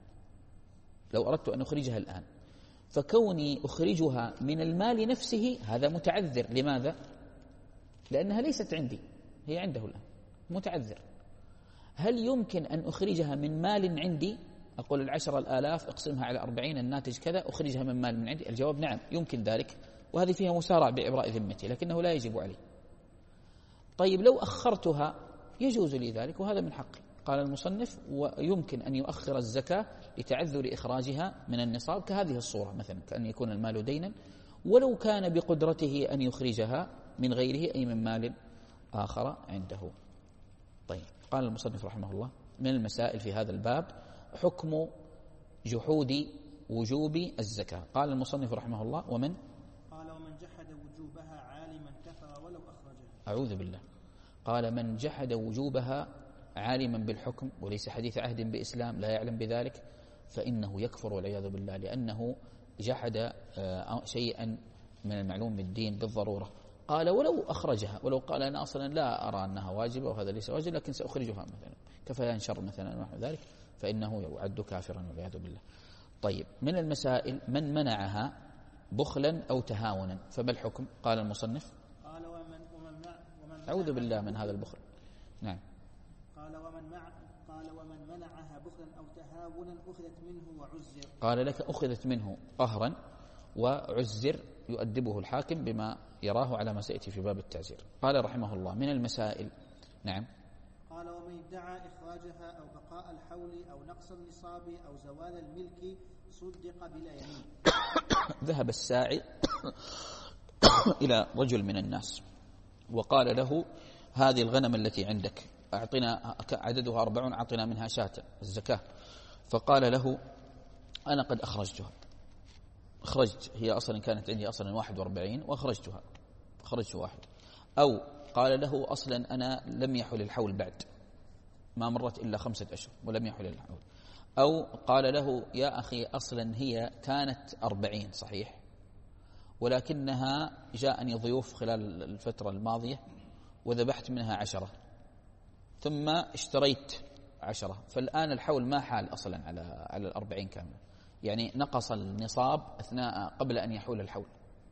لو أردت أن أخرجها الآن فكوني أخرجها من المال نفسه هذا متعذر. لماذا؟ لأنها ليست عندي، هي عنده الآن، متعذر. هل يمكن أن أخرجها من مال عندي؟ أقول العشرة الآلاف اقسمها على أربعين الناتج كذا، أخرجها من مال من عندي. الجواب نعم يمكن ذلك، وهذه فيها مسارع بإبراء ذمتي، لكنه لا يجب علي. طيب، لو أخرتها يجوز لي ذلك، وهذا من حقي. قال المصنف: ويمكن أن يؤخر الزكاة لتعذر إخراجها من النصاب، كهذه الصورة مثلا، كأن يكون المال دينا ولو كان بقدرته أن يخرجها من غيره، أي من مال آخر عنده. طيب، قال المصنف رحمه الله: من المسائل في هذا الباب حكم جحود وجوب الزكاة. قال المصنف رحمه الله: ومن قال ومن جحد وجوبها عالما كفر ولو أخرجها. أعوذ بالله. قال: من جحد وجوبها عالما بالحكم وليس حديث عهد بإسلام، لا يعلم بذلك، فإنه يكفر والعياذ بالله، لأنه جحد شيئا من المعلوم بالدين بالضرورة. قال: ولو أخرجها، ولو قال أنا أصلا لا أرى أنها واجبة وهذا ليس واجب لكن سأخرجها مثلا كفيان شر مثلا ونحو ذلك، فإنه يعد كافرا والعياذ بالله. طيب، من المسائل من منعها بخلا أو تهاونا، فما الحكم؟ قال المصنف: قال ومن ومن ومن أعوذ بالله من هذا البخل. نعم. قال ومن مع قال ومن منعها بخلا أو تهاونا أخذت منه وعزر. قال لك أخذت منه قهرا وعزر، يؤدبه الحاكم بما يراه على ما سيأتي في باب التعزير. قال رحمه الله: من المسائل. نعم. قال ومن ادعى إخراجها أو بقاء الحول أو نقص النصاب أو زوال الملك صدق بلا يمين. ذهب الساعي إلى رجل من الناس وقال له: هذه الغنم التي عندك أعطنا عددها أربعون، أعطنا منها شاة الزكاة. فقال له: أنا قد أخرجتها، أخرجت، هي أصلا كانت عندي أصلا واحد وأربعين وأخرجتها، أخرجت واحد. أو قال له أصلا أنا لم يحل الحول بعد، ما مرت إلا خمسة أشهر ولم يحل الحول، أو قال له يا أخي أصلا هي كانت أربعين صحيح ولكنها جاءني ضيوف خلال الفترة الماضية وذبحت منها عشرة ثم اشتريت عشرة، فالآن الحول ما حال أصلا على على الأربعين كاملة، يعني نقص النصاب أثناء قبل أن يحول الحول.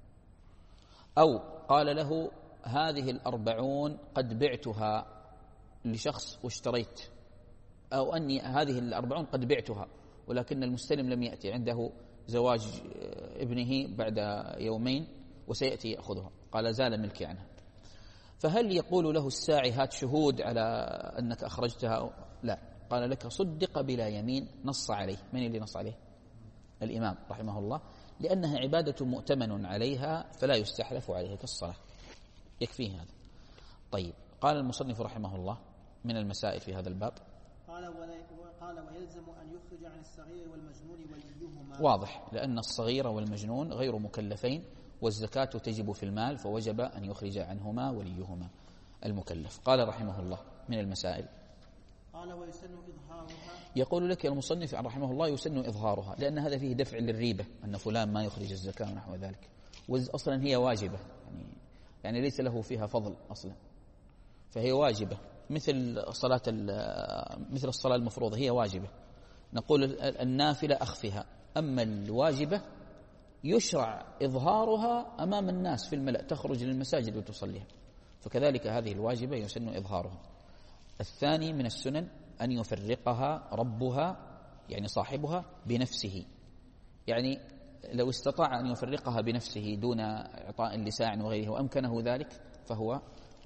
أو قال له هذه الأربعون قد بعتها لشخص واشتريت، أو أني هذه الأربعون قد بعتها ولكن المستلم لم يأتي، عنده زواج ابنه بعد يومين وسيأتي يأخذها، قال زال ملكي عنها. فهل يقول له الساعي هات شهود على أنك أخرجتها؟ لا، قال لك صدق بلا يمين، نص عليه. من اللي نص عليه؟ الإمام رحمه الله، لأنها عبادة مؤتمن عليها فلا يستحلف عليها كالصلاة، يكفيه هذا. طيب، قال المصنف رحمه الله من المسائل في هذا الباب، قال قال ويلزم أن يخرج عن الصغير والمجنون وليهما. واضح، لأن الصغير والمجنون غير مكلفين والزكاة تجب في المال، فوجب أن يخرج عنهما وليهما المكلف. قال رحمه الله من المسائل، قال ويسن إظهارها. يقول لك المصنف رحمه الله يسن إظهارها، لأن هذا فيه دفع للريبة، أن فلان ما يخرج الزكاة ونحو ذلك، وأصلا هي واجبة، يعني, يعني ليس له فيها فضل أصلا، فهي واجبة مثل صلاة مثل الصلاة المفروضة، هي واجبة. نقول النافلة أخفها، أما الواجبة يشرع إظهارها أمام الناس في الملأ، تخرج للمساجد وتصليها، فكذلك هذه الواجبة يسن إظهارها. الثاني من السنن أن يفرقها ربها، يعني صاحبها، بنفسه، يعني لو استطاع أن يفرقها بنفسه دون إعطاء لساع وغيره وأمكنه ذلك فهو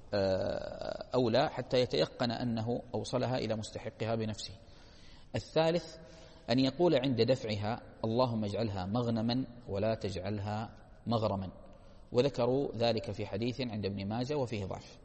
أولى، حتى يتيقن أنه أوصلها إلى مستحقها بنفسه. الثالث أن يقول عند دفعها اللهم اجعلها مغنما ولا تجعلها مغرما، وذكروا ذلك في حديث عند ابن ماجه وفيه ضعف.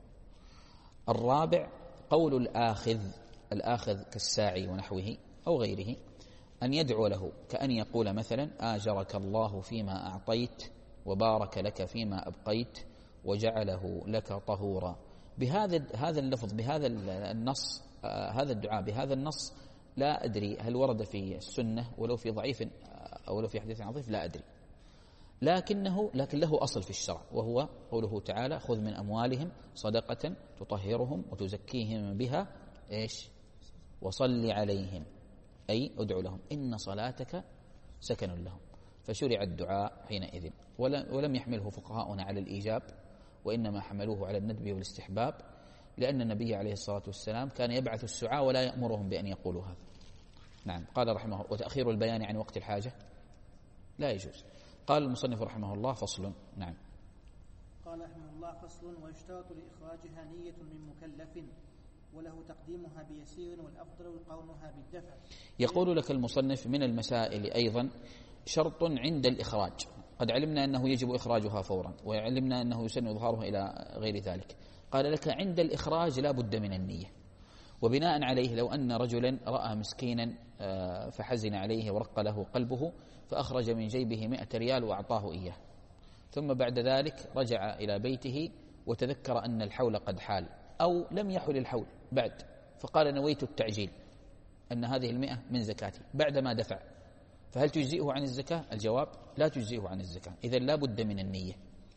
الرابع قول الآخذ، الآخذ كالساعي ونحوه أو غيره، أن يدعو له، كأن يقول مثلا آجرك الله فيما أعطيت وبارك لك فيما أبقيت وجعله لك طهورا، بهذا هذا اللفظ، بهذا النص، آه هذا الدعاء بهذا النص. لا أدري هل ورد في السنة ولو في ضعيف أو لو في حديث عظيم، لا أدري، لكنه لكن له أصل في الشرع، وهو قوله تعالى خذ من أموالهم صدقة تطهرهم وتزكيهم بها إيش وصل عليهم، أي ادعو لهم إن صلاتك سكن لهم. فشرع الدعاء حينئذ، ولم يحمله فقهاؤنا على الإيجاب، وإنما حملوه على الندب والاستحباب، لأن النبي عليه الصلاة والسلام كان يبعث السعاة ولا يأمرهم بأن يقولوا هذا. نعم. قال رحمه الله وتأخير البيان عن وقت الحاجة لا يجوز. قال المصنف رحمه الله فصل. نعم. قال رحمه الله فصل ويشترط لإخراجها نية من مكلف وله تقديمها بيسير والأفضل قولها بالدفع. يقول لك المصنف من المسائل أيضا شرط عند الإخراج، قد علمنا أنه يجب إخراجها فورا وعلمنا أنه يسن إظهارها إلى غير ذلك، قال لك عند الإخراج لا بد من النية. وبناء عليه لو أن رجلا رأى مسكينا فحزن عليه ورق له قلبه فأخرج من جيبه مئة ريال وأعطاه إياه، ثم بعد ذلك رجع إلى بيته وتذكر أن الحول قد حال أو لم يحل الحول بعد، فقال نويت التعجيل أن هذه المئة من زكاتي بعدما دفع، فهل تجزئه عن الزكاة؟ الجواب لا تجزئه عن الزكاة، إذن لا بد من النية.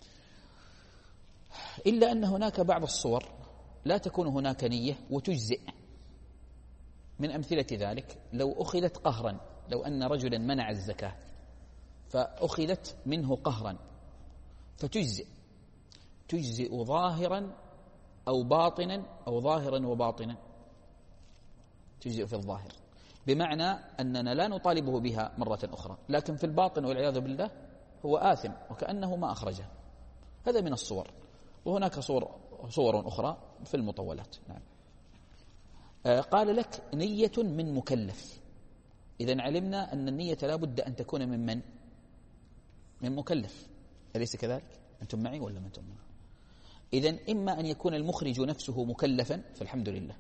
إلا أن هناك بعض الصور لا تكون هناك نية وتجزئ. من أمثلة ذلك لو أخذت قهرا، لو أن رجلا منع الزكاة فأخذت منه قهرا فتجزئ، تجزئ ظاهرا أو باطنا أو ظاهرا وباطنا، تجزئ في الظاهر، بمعنى أننا لا نطالبه بها مرة أخرى، لكن في الباطن والعياذ بالله هو آثم وكأنه ما أخرجها. هذا من الصور، وهناك صور صور أخرى في المطولات. نعم. آه قال لك نية من مكلف، إذن علمنا أن النية لا بد أن تكون من من؟ من مكلف، أليس كذلك؟ أنتم معي ولا ما أنتم معي؟ إذن إما أن يكون المخرج نفسه مكلفا فالحمد لله،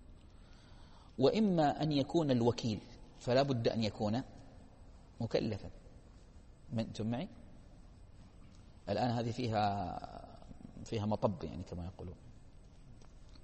وإما أن يكون الوكيل فلا بد أن يكون مكلفا. أنتم معي؟ الآن هذه فيها فيها مطب يعني كما يقولون.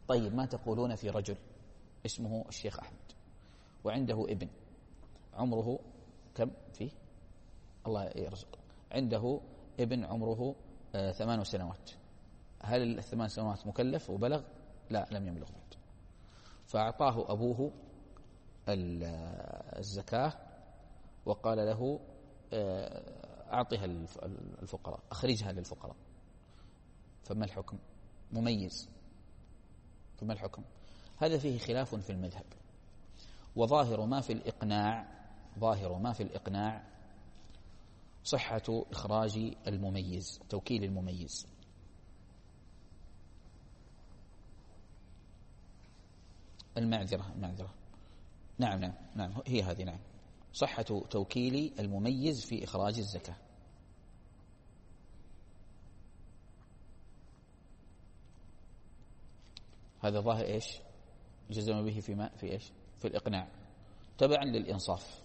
طيب ما تقولون في رجل اسمه الشيخ أحمد وعنده ابن عمره كم فيه الله يرزق، عنده ابن عمره آه ثمان سنوات، هل الثمان سنوات مكلف وبلغ؟ لا لم يبلغ بعد، فأعطاه أبوه الزكاة وقال له أعطها الفقراء، أخرجها للفقراء، فما الحكم؟ مميز، فما الحكم؟ هذا فيه خلاف في المذهب، وظاهر ما في الإقناع ظاهر ما في الإقناع صحة إخراج المميز، توكيل المميز. المعذرة المعذرة نعم نعم نعم هي هذه نعم، صحة توكيل المميز في إخراج الزكاة. هذا ظاهر إيش؟ جزم به في ما في إيش؟ في الإقناع تبعا للإنصاف.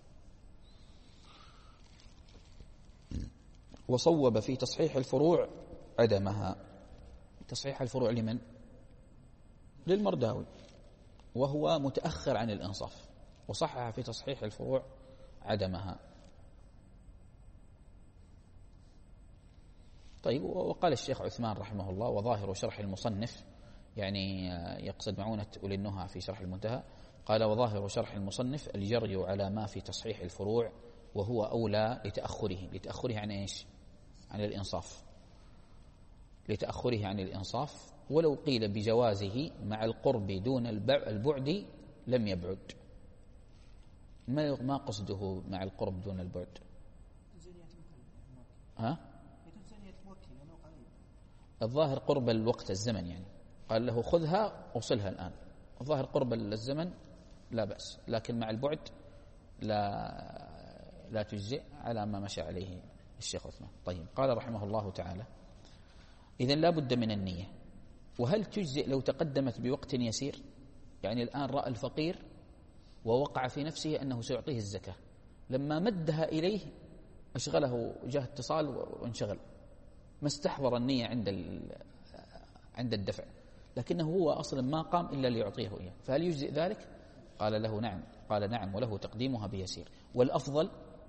وصوب في تصحيح الفروع عدمها. تصحيح الفروع لمن؟ للمرداوي، وهو متأخر عن الإنصاف، وصحح في تصحيح الفروع عدمها. طيب، وقال الشيخ عثمان رحمه الله وظاهر شرح المصنف، يعني يقصد معونة أولي النهى في شرح المنتهى، قال وظاهر شرح المصنف الجري على ما في تصحيح الفروع، وهو أولى لتأخره. لتأخره عن إيش؟ عن الإنصاف، لتأخره عن الإنصاف. ولو قيل بجوازه مع القرب دون البعد لم يبعد. ما ما قصده مع القرب دون البعد؟ ها؟ الظاهر قرب الوقت الزمن، يعني قال له خذها وصلها الآن. الظاهر قرب الزمن لا بأس، لكن مع البعد لا لا تجزئ على ما مشى عليه الشيخ عثمان. طيب، قال رحمه الله تعالى إذن لا بد من النية. وهل تجزئ لو تقدمت بوقت يسير؟ يعني الآن رأى الفقير ووقع في نفسه أنه سيعطيه الزكاة، لما مدها إليه أشغله، جاء اتصال وانشغل، ما استحضر النية عند عند الدفع، لكنه هو أصلا ما قام إلا ليعطيه إياه، فهل يجزئ ذلك؟ قال له نعم. قال نعم، وله تقديمها بيسير، والأفضل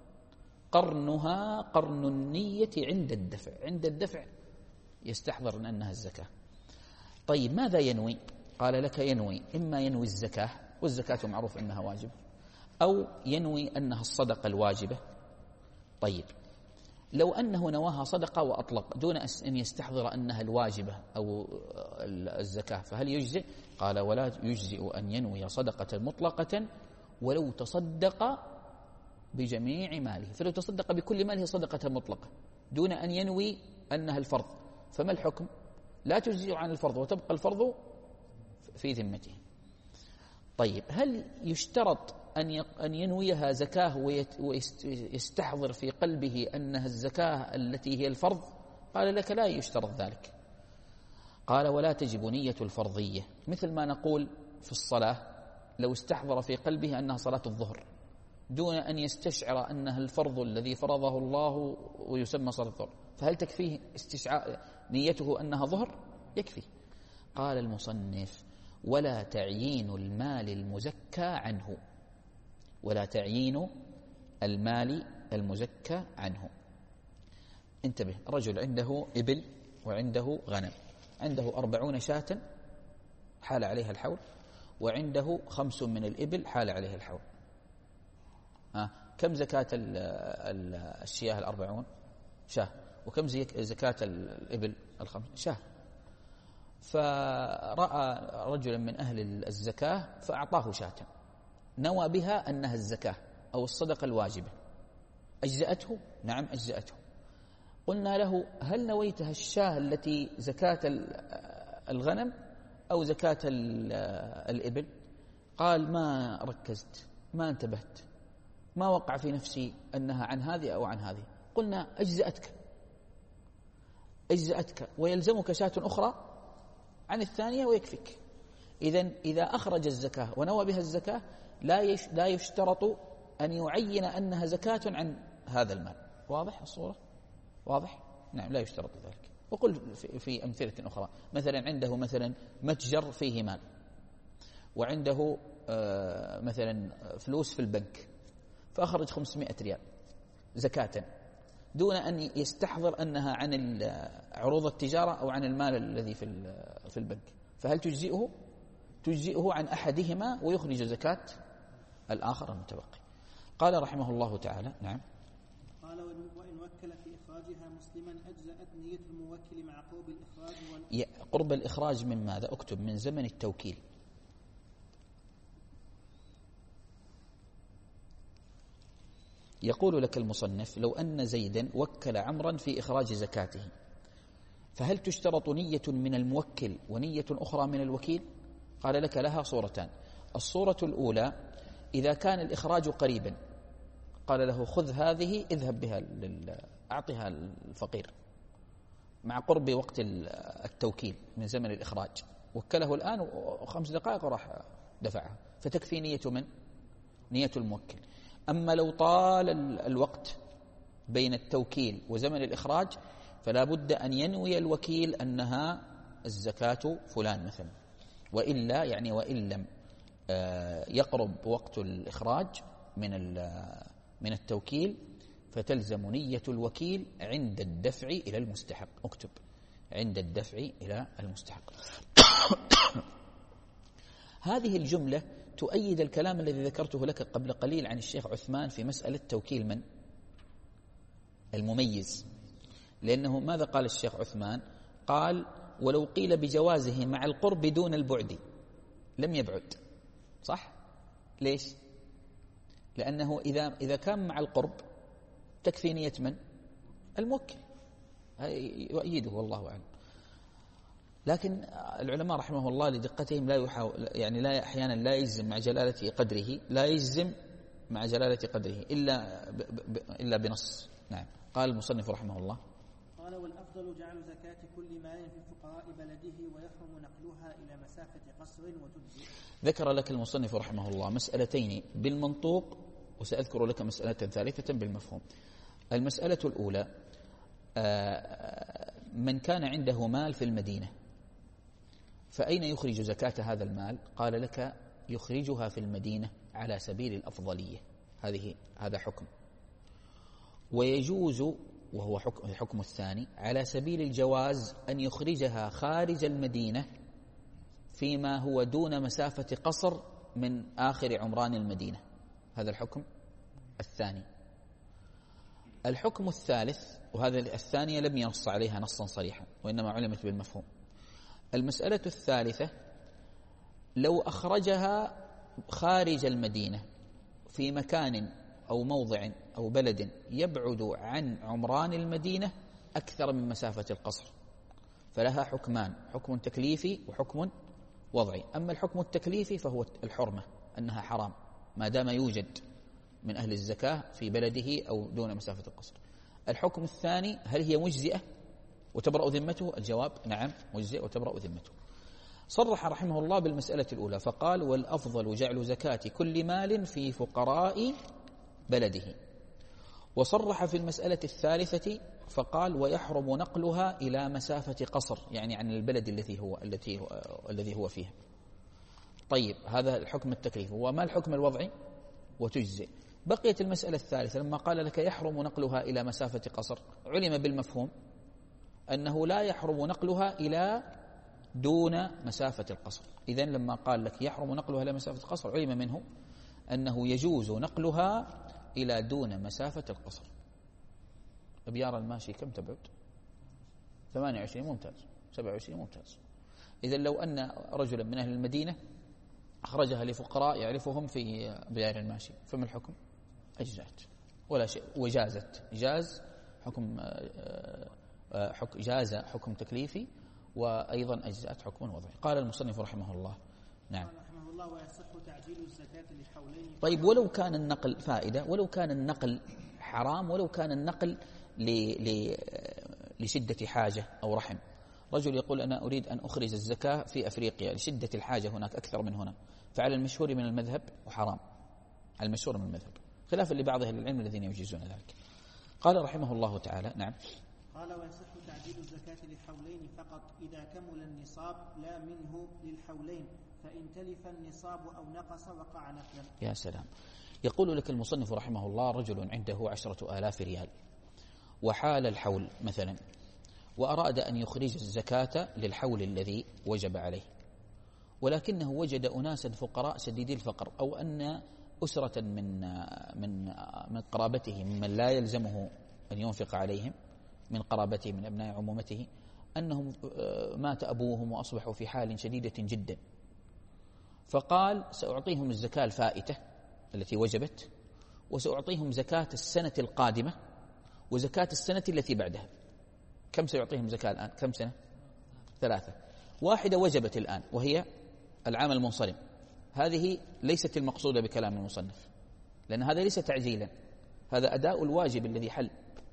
قرنها قرن النية عند الدفع. عند الدفع يستحضر أنها الزكاة. طيب، ماذا ينوي؟ قال لك ينوي إما ينوي الزكاة، والزكاة معروف أنها واجبة، أو ينوي أنها الصدقة الواجبة. طيب، لو أنه نواها صدقة وأطلق دون أن يستحضر أنها الواجبة أو الزكاة، فهل يجزئ؟ قال ولا يجزئ أن ينوي صدقة مطلقة ولو تصدق بجميع ماله. فلو تصدق بكل ماله صدقة مطلقة دون أن ينوي أنها الفرض، فما الحكم؟ لا تجزئ عن الفرض وتبقى الفرض في ذمته. طيب، هل يشترط أن أن ينويها زكاة ويستحضر في قلبه أنها الزكاة التي هي الفرض؟ قال لك لا يشترط ذلك. قال ولا تجب نية الفرضية، مثل ما نقول في الصلاة لو استحضر في قلبه أنها صلاة الظهر دون أن يستشعر أنها الفرض الذي فرضه الله ويسمى صلاة الظهر، فهل تكفيه استشعار نيته أنها ظهر؟ يكفي. قال المصنف ولا تعيين المال المزكى عنه، ولا تعيين المال المزكى عنه. انتبه، رجل عنده إبل وعنده غنم، عنده أربعون شاة حال عليها الحول، وعنده خمس من الإبل حال عليها الحول. ها، كم زكاة الشياه الأربعون؟ شاه. وكم زكاة الإبل الخمس؟ شاه. فرأى رجلا من أهل الزكاة فأعطاه شاة نوى بها أنها الزكاة أو الصدقة الواجبة، أجزأته؟ نعم أجزأته. قلنا له هل نويتها الشاه التي زكاة الغنم أو زكاة الإبل؟ قال ما ركزت، ما انتبهت، ما وقع في نفسي أنها عن هذه أو عن هذه. قلنا أجزأتك أجزأتك ويلزمك شاة أخرى عن الثانية ويكفيك. إذن إذا أخرج الزكاة ونوى بها الزكاة لا لا يشترط أن يعين أنها زكاة عن هذا المال. واضح الصورة؟ واضح؟ نعم، لا يشترط ذلك. وقل في أمثلة أخرى، مثلا عنده مثلا متجر فيه مال، وعنده مثلا فلوس في البنك، فأخرج خمسمائة ريال زكاة دون أن يستحضر أنها عن عروض التجارة أو عن المال الذي في البنك، فهل تجزئه؟ تجزئه عن أحدهما ويخرج زكاة الآخر المتبقي. قال رحمه الله تعالى: نعم. قال: وإن وكل في إخراجها مسلما أجزأت نية الموكل مع قرب الإخراج وال... قرب الإخراج من ماذا؟ اكتب من زمن التوكيل. يقول لك المصنف: لو أن زيدا وكل عمرا في إخراج زكاته، فهل تشترط نية من الموكل ونية أخرى من الوكيل؟ قال لك: لها صورتان. الصورة الأولى إذا كان الإخراج قريبا، قال له: خذ هذه اذهب بها أعطها الفقير، مع قرب وقت التوكيل من زمن الإخراج، وكله الآن وخمس دقائق وراح دفعها، فتكفي نية من؟ نية الموكل. أما لو طال الوقت بين التوكيل وزمن الإخراج، فلا بد أن ينوي الوكيل أنها الزكاة فلان مثلا، وإلا يعني وإن لم يقرب وقت الإخراج من من التوكيل، فتلزم نية الوكيل عند الدفع إلى المستحق. اكتب: عند الدفع إلى المستحق. هذه الجملة تؤيد الكلام الذي ذكرته لك قبل قليل عن الشيخ عثمان في مسألة توكيل من؟ المميز. لأنه ماذا قال الشيخ عثمان؟ قال: ولو قيل بجوازه مع القرب دون البعد لم يبعد. صح؟ ليش؟ لأنه إذا إذا كان مع القرب تكفي نية من؟ الموكل. يؤيده والله أعلم. لكن العلماء رحمه الله لدقتهم لا يحاول، يعني لا أحيانا لا يجزم مع جلالة قدره، لا يجزم مع جلالة قدره إلا ب ب إلا بنص. نعم. قال المصنف رحمه الله: قال: والأفضل جعل زكاة كل مال في فقراء بلده ويحرم نقلها إلى مسافة قصر وتجزئ. ذكر لك المصنف رحمه الله مسألتين بالمنطوق، وسأذكر لك مسألة ثالثة بالمفهوم. المسألة الأولى: من كان عنده مال في المدينة فأين يخرج زكاة هذا المال؟ قال لك: يخرجها في المدينة على سبيل الأفضلية. هذه هذا حكم. ويجوز، وهو حكم الحكم الثاني، على سبيل الجواز أن يخرجها خارج المدينة فيما هو دون مسافة قصر من آخر عمران المدينة. هذا الحكم الثاني. الحكم الثالث، وهذا الثانية لم ينص عليها نصا صريحا وإنما علمت بالمفهوم. المسألة الثالثة: لو أخرجها خارج المدينة في مكان أو موضع أو بلد يبعد عن عمران المدينة أكثر من مسافة القصر، فلها حكمان: حكم تكليفي وحكم وضعي. أما الحكم التكليفي فهو الحرمة، أنها حرام ما دام يوجد من أهل الزكاة في بلده أو دون مسافة القصر. الحكم الثاني: هل هي مجزئة وتبرأ ذمته؟ الجواب: نعم مجزئة وتبرأ ذمته. صرح رحمه الله بالمسألة الأولى فقال: والأفضل جعل زكاة كل مال في فقراء بلده. وصرح في المسألة الثالثة فقال: ويحرم نقلها إلى مسافة قصر، يعني عن البلد الذي هو التي هو الذي هو فيها. طيب، هذا الحكم التكليفي. وما الحكم الوضعي؟ وتجزئ. بقيت المسألة الثالثة لما قال لك يحرم نقلها إلى مسافة قصر، علم بالمفهوم أنه لا يحرم نقلها إلى دون مسافة القصر. إذن لما قال لك يحرم نقلها إلى مسافة القصر، علم منه أنه يجوز نقلها إلى دون مسافة القصر. أبيار الماشي كم تبعد؟ ثمانية وعشرين. ممتاز. سبعة وعشرين. ممتاز. إذن لو أن رجلا من أهل المدينة أخرجها لفقراء يعرفهم في بيار الماشي، فما الحكم؟ أجزات ولا شيء، وجازت. جاز حكم حكم جاز حكم تكليفي، وأيضا أجزات حكم وضعي. قال المصنف رحمه الله: نعم. رحمه الله: ويصح تعجيل الزكاة لحولين. طيب، ولو كان النقل فائدة، ولو كان النقل حرام، ولو كان النقل ل... ل... لشدة حاجة أو رحم. رجل يقول: أنا أريد أن أخرج الزكاة في أفريقيا لشدة الحاجة هناك أكثر من هنا، فعلى المشهور من المذهب وحرام، على المشهور من المذهب، خلافا لبعض أهل العلم الذين يجيزون ذلك. قال رحمه الله تعالى: نعم. قال ويصح تعجيل الزكاة لحولين فقط إذا كمل النصاب لا منه للحولين، فإن تلف النصاب أو نقص وقع نفلا. يا سلام. يقول لك المصنف رحمه الله: رجل عنده عشرة آلاف ريال وحال الحول مثلا، وأراد أن يخرج الزكاة للحول الذي وجب عليه، ولكنه وجد أناسا فقراء سديدي الفقر، أو أن أسرة من من من قرابته ممن لا يلزمه أن ينفق عليهم من قرابته من أبناء عمومته، أنهم مات أبوهم وأصبحوا في حال شديدة جدا، فقال: سأعطيهم الزكاة الفائتة التي وجبت، وسأعطيهم زكاة السنة القادمة وزكاة السنة التي بعدها. كم سيعطيهم زكاة الآن؟ كم سنة؟ ثلاثة. واحدة وجبت الآن وهي العام المنصرم، هذه ليست المقصودة بكلام المصنف، لأن هذا ليس تعجيلا، هذا أداء الواجب الذي حل،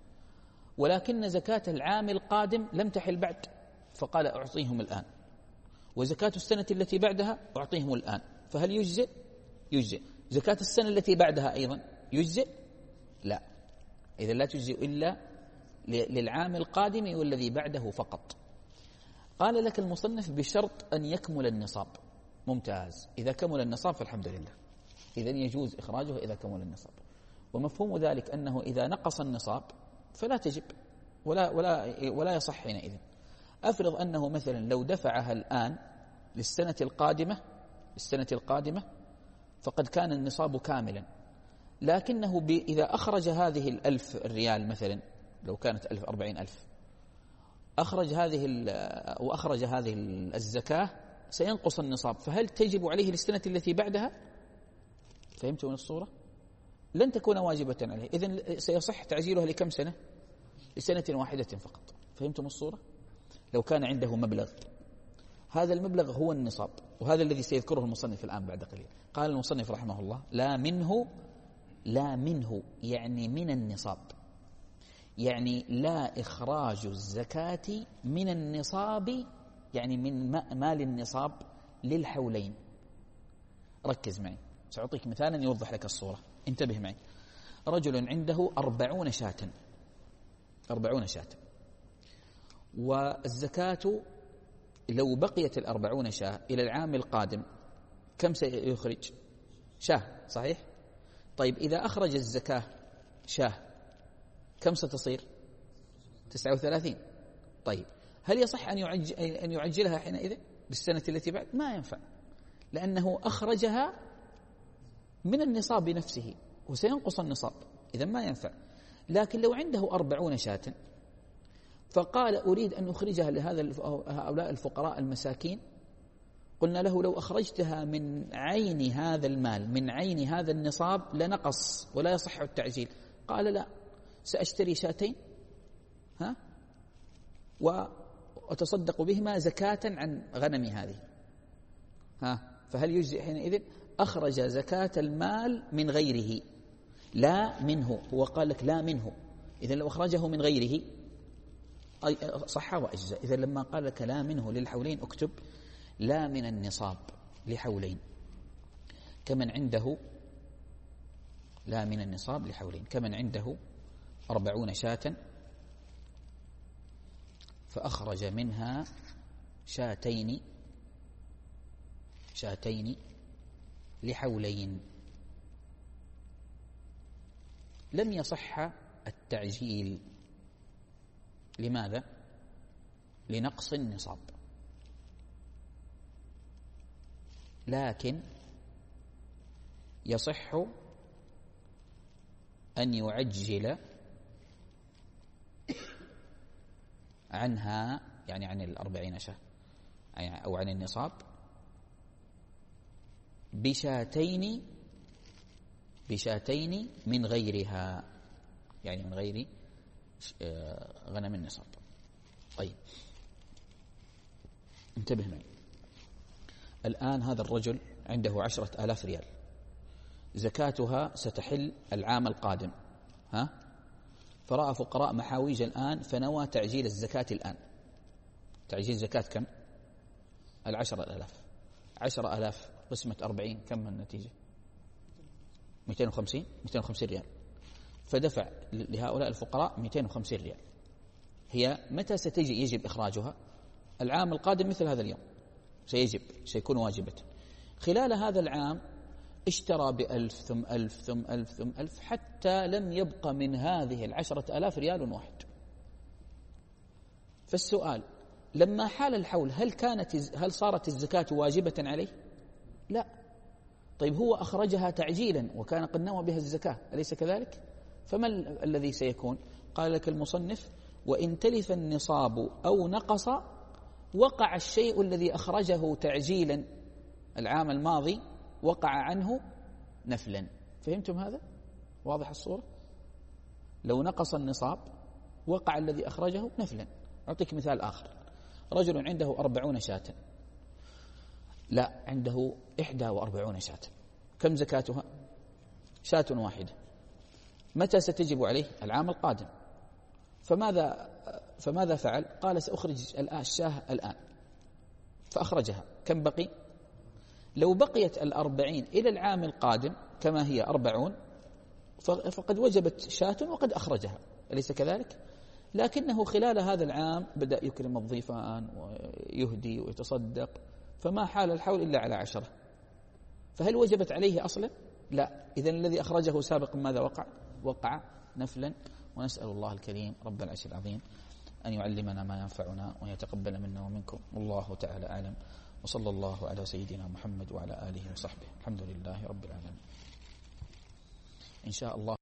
ولكن زكاة العام القادم لم تحل بعد، فقال: أعطيهم الآن، وزكاة السنة التي بعدها أعطيهم الآن. فهل يجزئ؟ يجزئ. زكاة السنة التي بعدها أيضا يجزئ؟ لا، إذا لا تجزئ إلا للعام القادم والذي بعده فقط. قال لك المصنف: بشرط أن يكمل النصاب. ممتاز، إذا كمل النصاب فالحمد لله، إذن يجوز إخراجه إذا كمل النصاب. ومفهوم ذلك أنه إذا نقص النصاب فلا تجب ولا ولا ولا يصح حينئذ. أفرض أنه مثلا لو دفعها الآن للسنة القادمة السنة القادمة فقد كان النصاب كاملا، لكنه إذا أخرج هذه الألف الريال مثلا، لو كانت ألف أربعين ألف، أخرج هذه وأخرج هذه الزكاة سينقص النصاب، فهل تجب عليه للسنة التي بعدها؟ فهمتوا من الصورة؟ لن تكون واجبة عليه، إذن سيصح تعجيلها لكم سنة؟ لسنة واحدة فقط. فهمتم الصورة؟ لو كان عنده مبلغ، هذا المبلغ هو النصاب، وهذا الذي سيذكره المصنف الآن بعد قليل. قال المصنف رحمه الله: لا منه لا منه يعني من النصاب، يعني لا إخراج الزكاة من النصاب، يعني من مال النصاب للحولين. ركز معي، سأعطيك مثالا يوضح لك الصورة، انتبه معي. رجل عنده أربعون شاة أربعون شاة والزكاة لو بقيت الأربعون شاة إلى العام القادم كم سيخرج؟ شاة، صحيح؟ طيب إذا أخرج الزكاة شاة كم ستصير؟ تسعة وثلاثين. طيب هل يصح أن يعجل أن يعجلها حينئذ بالسنة التي بعد؟ ما ينفع، لأنه أخرجها من النصاب نفسه وسينقص النصاب، إذا ما ينفع. لكن لو عنده أربعون شاة فقال: أريد أن أخرجها لهذا هؤلاء الفقراء المساكين، قلنا له: لو أخرجتها من عين هذا المال من عين هذا النصاب لنقص ولا يصح التعجيل. قال: لا، سأشتري شاتين ها وأتصدق بهما زكاة عن غنمي هذه ها فهل يجزئ حينئذ؟ أخرج زكاة المال من غيره لا منه. هو قال لك لا منه، إذن لو أخرجه من غيره صح وأجزاء. إذن لما قال لك لا منه للحولين اكتب لا من النصاب لحولين، كمن عنده لا من النصاب لحولين كمن عنده أربعون شاة فأخرج منها شاتين شاتين لحولين، لم يصح التعجيل. لماذا؟ لنقص النصاب. لكن يصح أن يعجل عنها، يعني عن الأربعين شاة أو عن النصاب، بشاتين بشاتين من غيرها، يعني من غير غنم النصاب. طيب انتبه معي. الآن هذا الرجل عنده عشرة آلاف ريال، زكاتها ستحل العام القادم ها فرأى فقراء محاويج الآن فنوى تعجيل الزكاة الآن. تعجيل زكاة كم؟ العشرة آلاف. عشرة آلاف قسمة أربعين كم النتيجة؟ مئتين وخمسين مئتين وخمسين ريال، فدفع لهؤلاء الفقراء مئتين وخمسين ريال. هي متى ستجي يجب إخراجها؟ العام القادم مثل هذا اليوم سيجب، سيكون واجبة. خلال هذا العام اشترى بألف ثم ألف ثم ألف ثم ألف حتى لم يبقى من هذه العشرة آلاف ريال واحد. فالسؤال لما حال الحول هل كانت هل صارت الزكاة واجبة عليه؟ لا. طيب هو أخرجها تعجيلا وكان قد نوى بها الزكاة، أليس كذلك؟ فما الذي سيكون؟ قال لك المصنف: وإن تلف النصاب أو نقص وقع الشيء الذي أخرجه تعجيلا العام الماضي وقع عنه نفلا. فهمتم هذا؟ واضح الصورة؟ لو نقص النصاب وقع الذي أخرجه نفلا. أعطيك مثال آخر: رجل عنده أربعون شاة، لا عنده إحدى وأربعون شاة، كم زكاتها؟ شاة واحدة. متى ستجب عليه؟ العام القادم. فماذا فماذا فعل؟ قال سأخرج الشاة الآن، فأخرجها. كم بقي؟ لو بقيت الأربعين إلى العام القادم كما هي أربعون فقد وجبت شاة وقد أخرجها، أليس كذلك؟ لكنه خلال هذا العام بدأ يكرم الضيفان ويهدي ويتصدق، فما حال الحول إلا على عشرة. فهل وجبت عليه أصلا؟ لا. إذن الذي أخرجه سابقا ماذا وقع؟ وقع نفلا. ونسأل الله الكريم رب العرش العظيم أن يعلمنا ما ينفعنا ويتقبل منا ومنكم، والله تعالى أعلم، وصلى الله على سيدنا محمد وعلى آله وصحبه. الحمد لله رب العالمين. إن شاء الله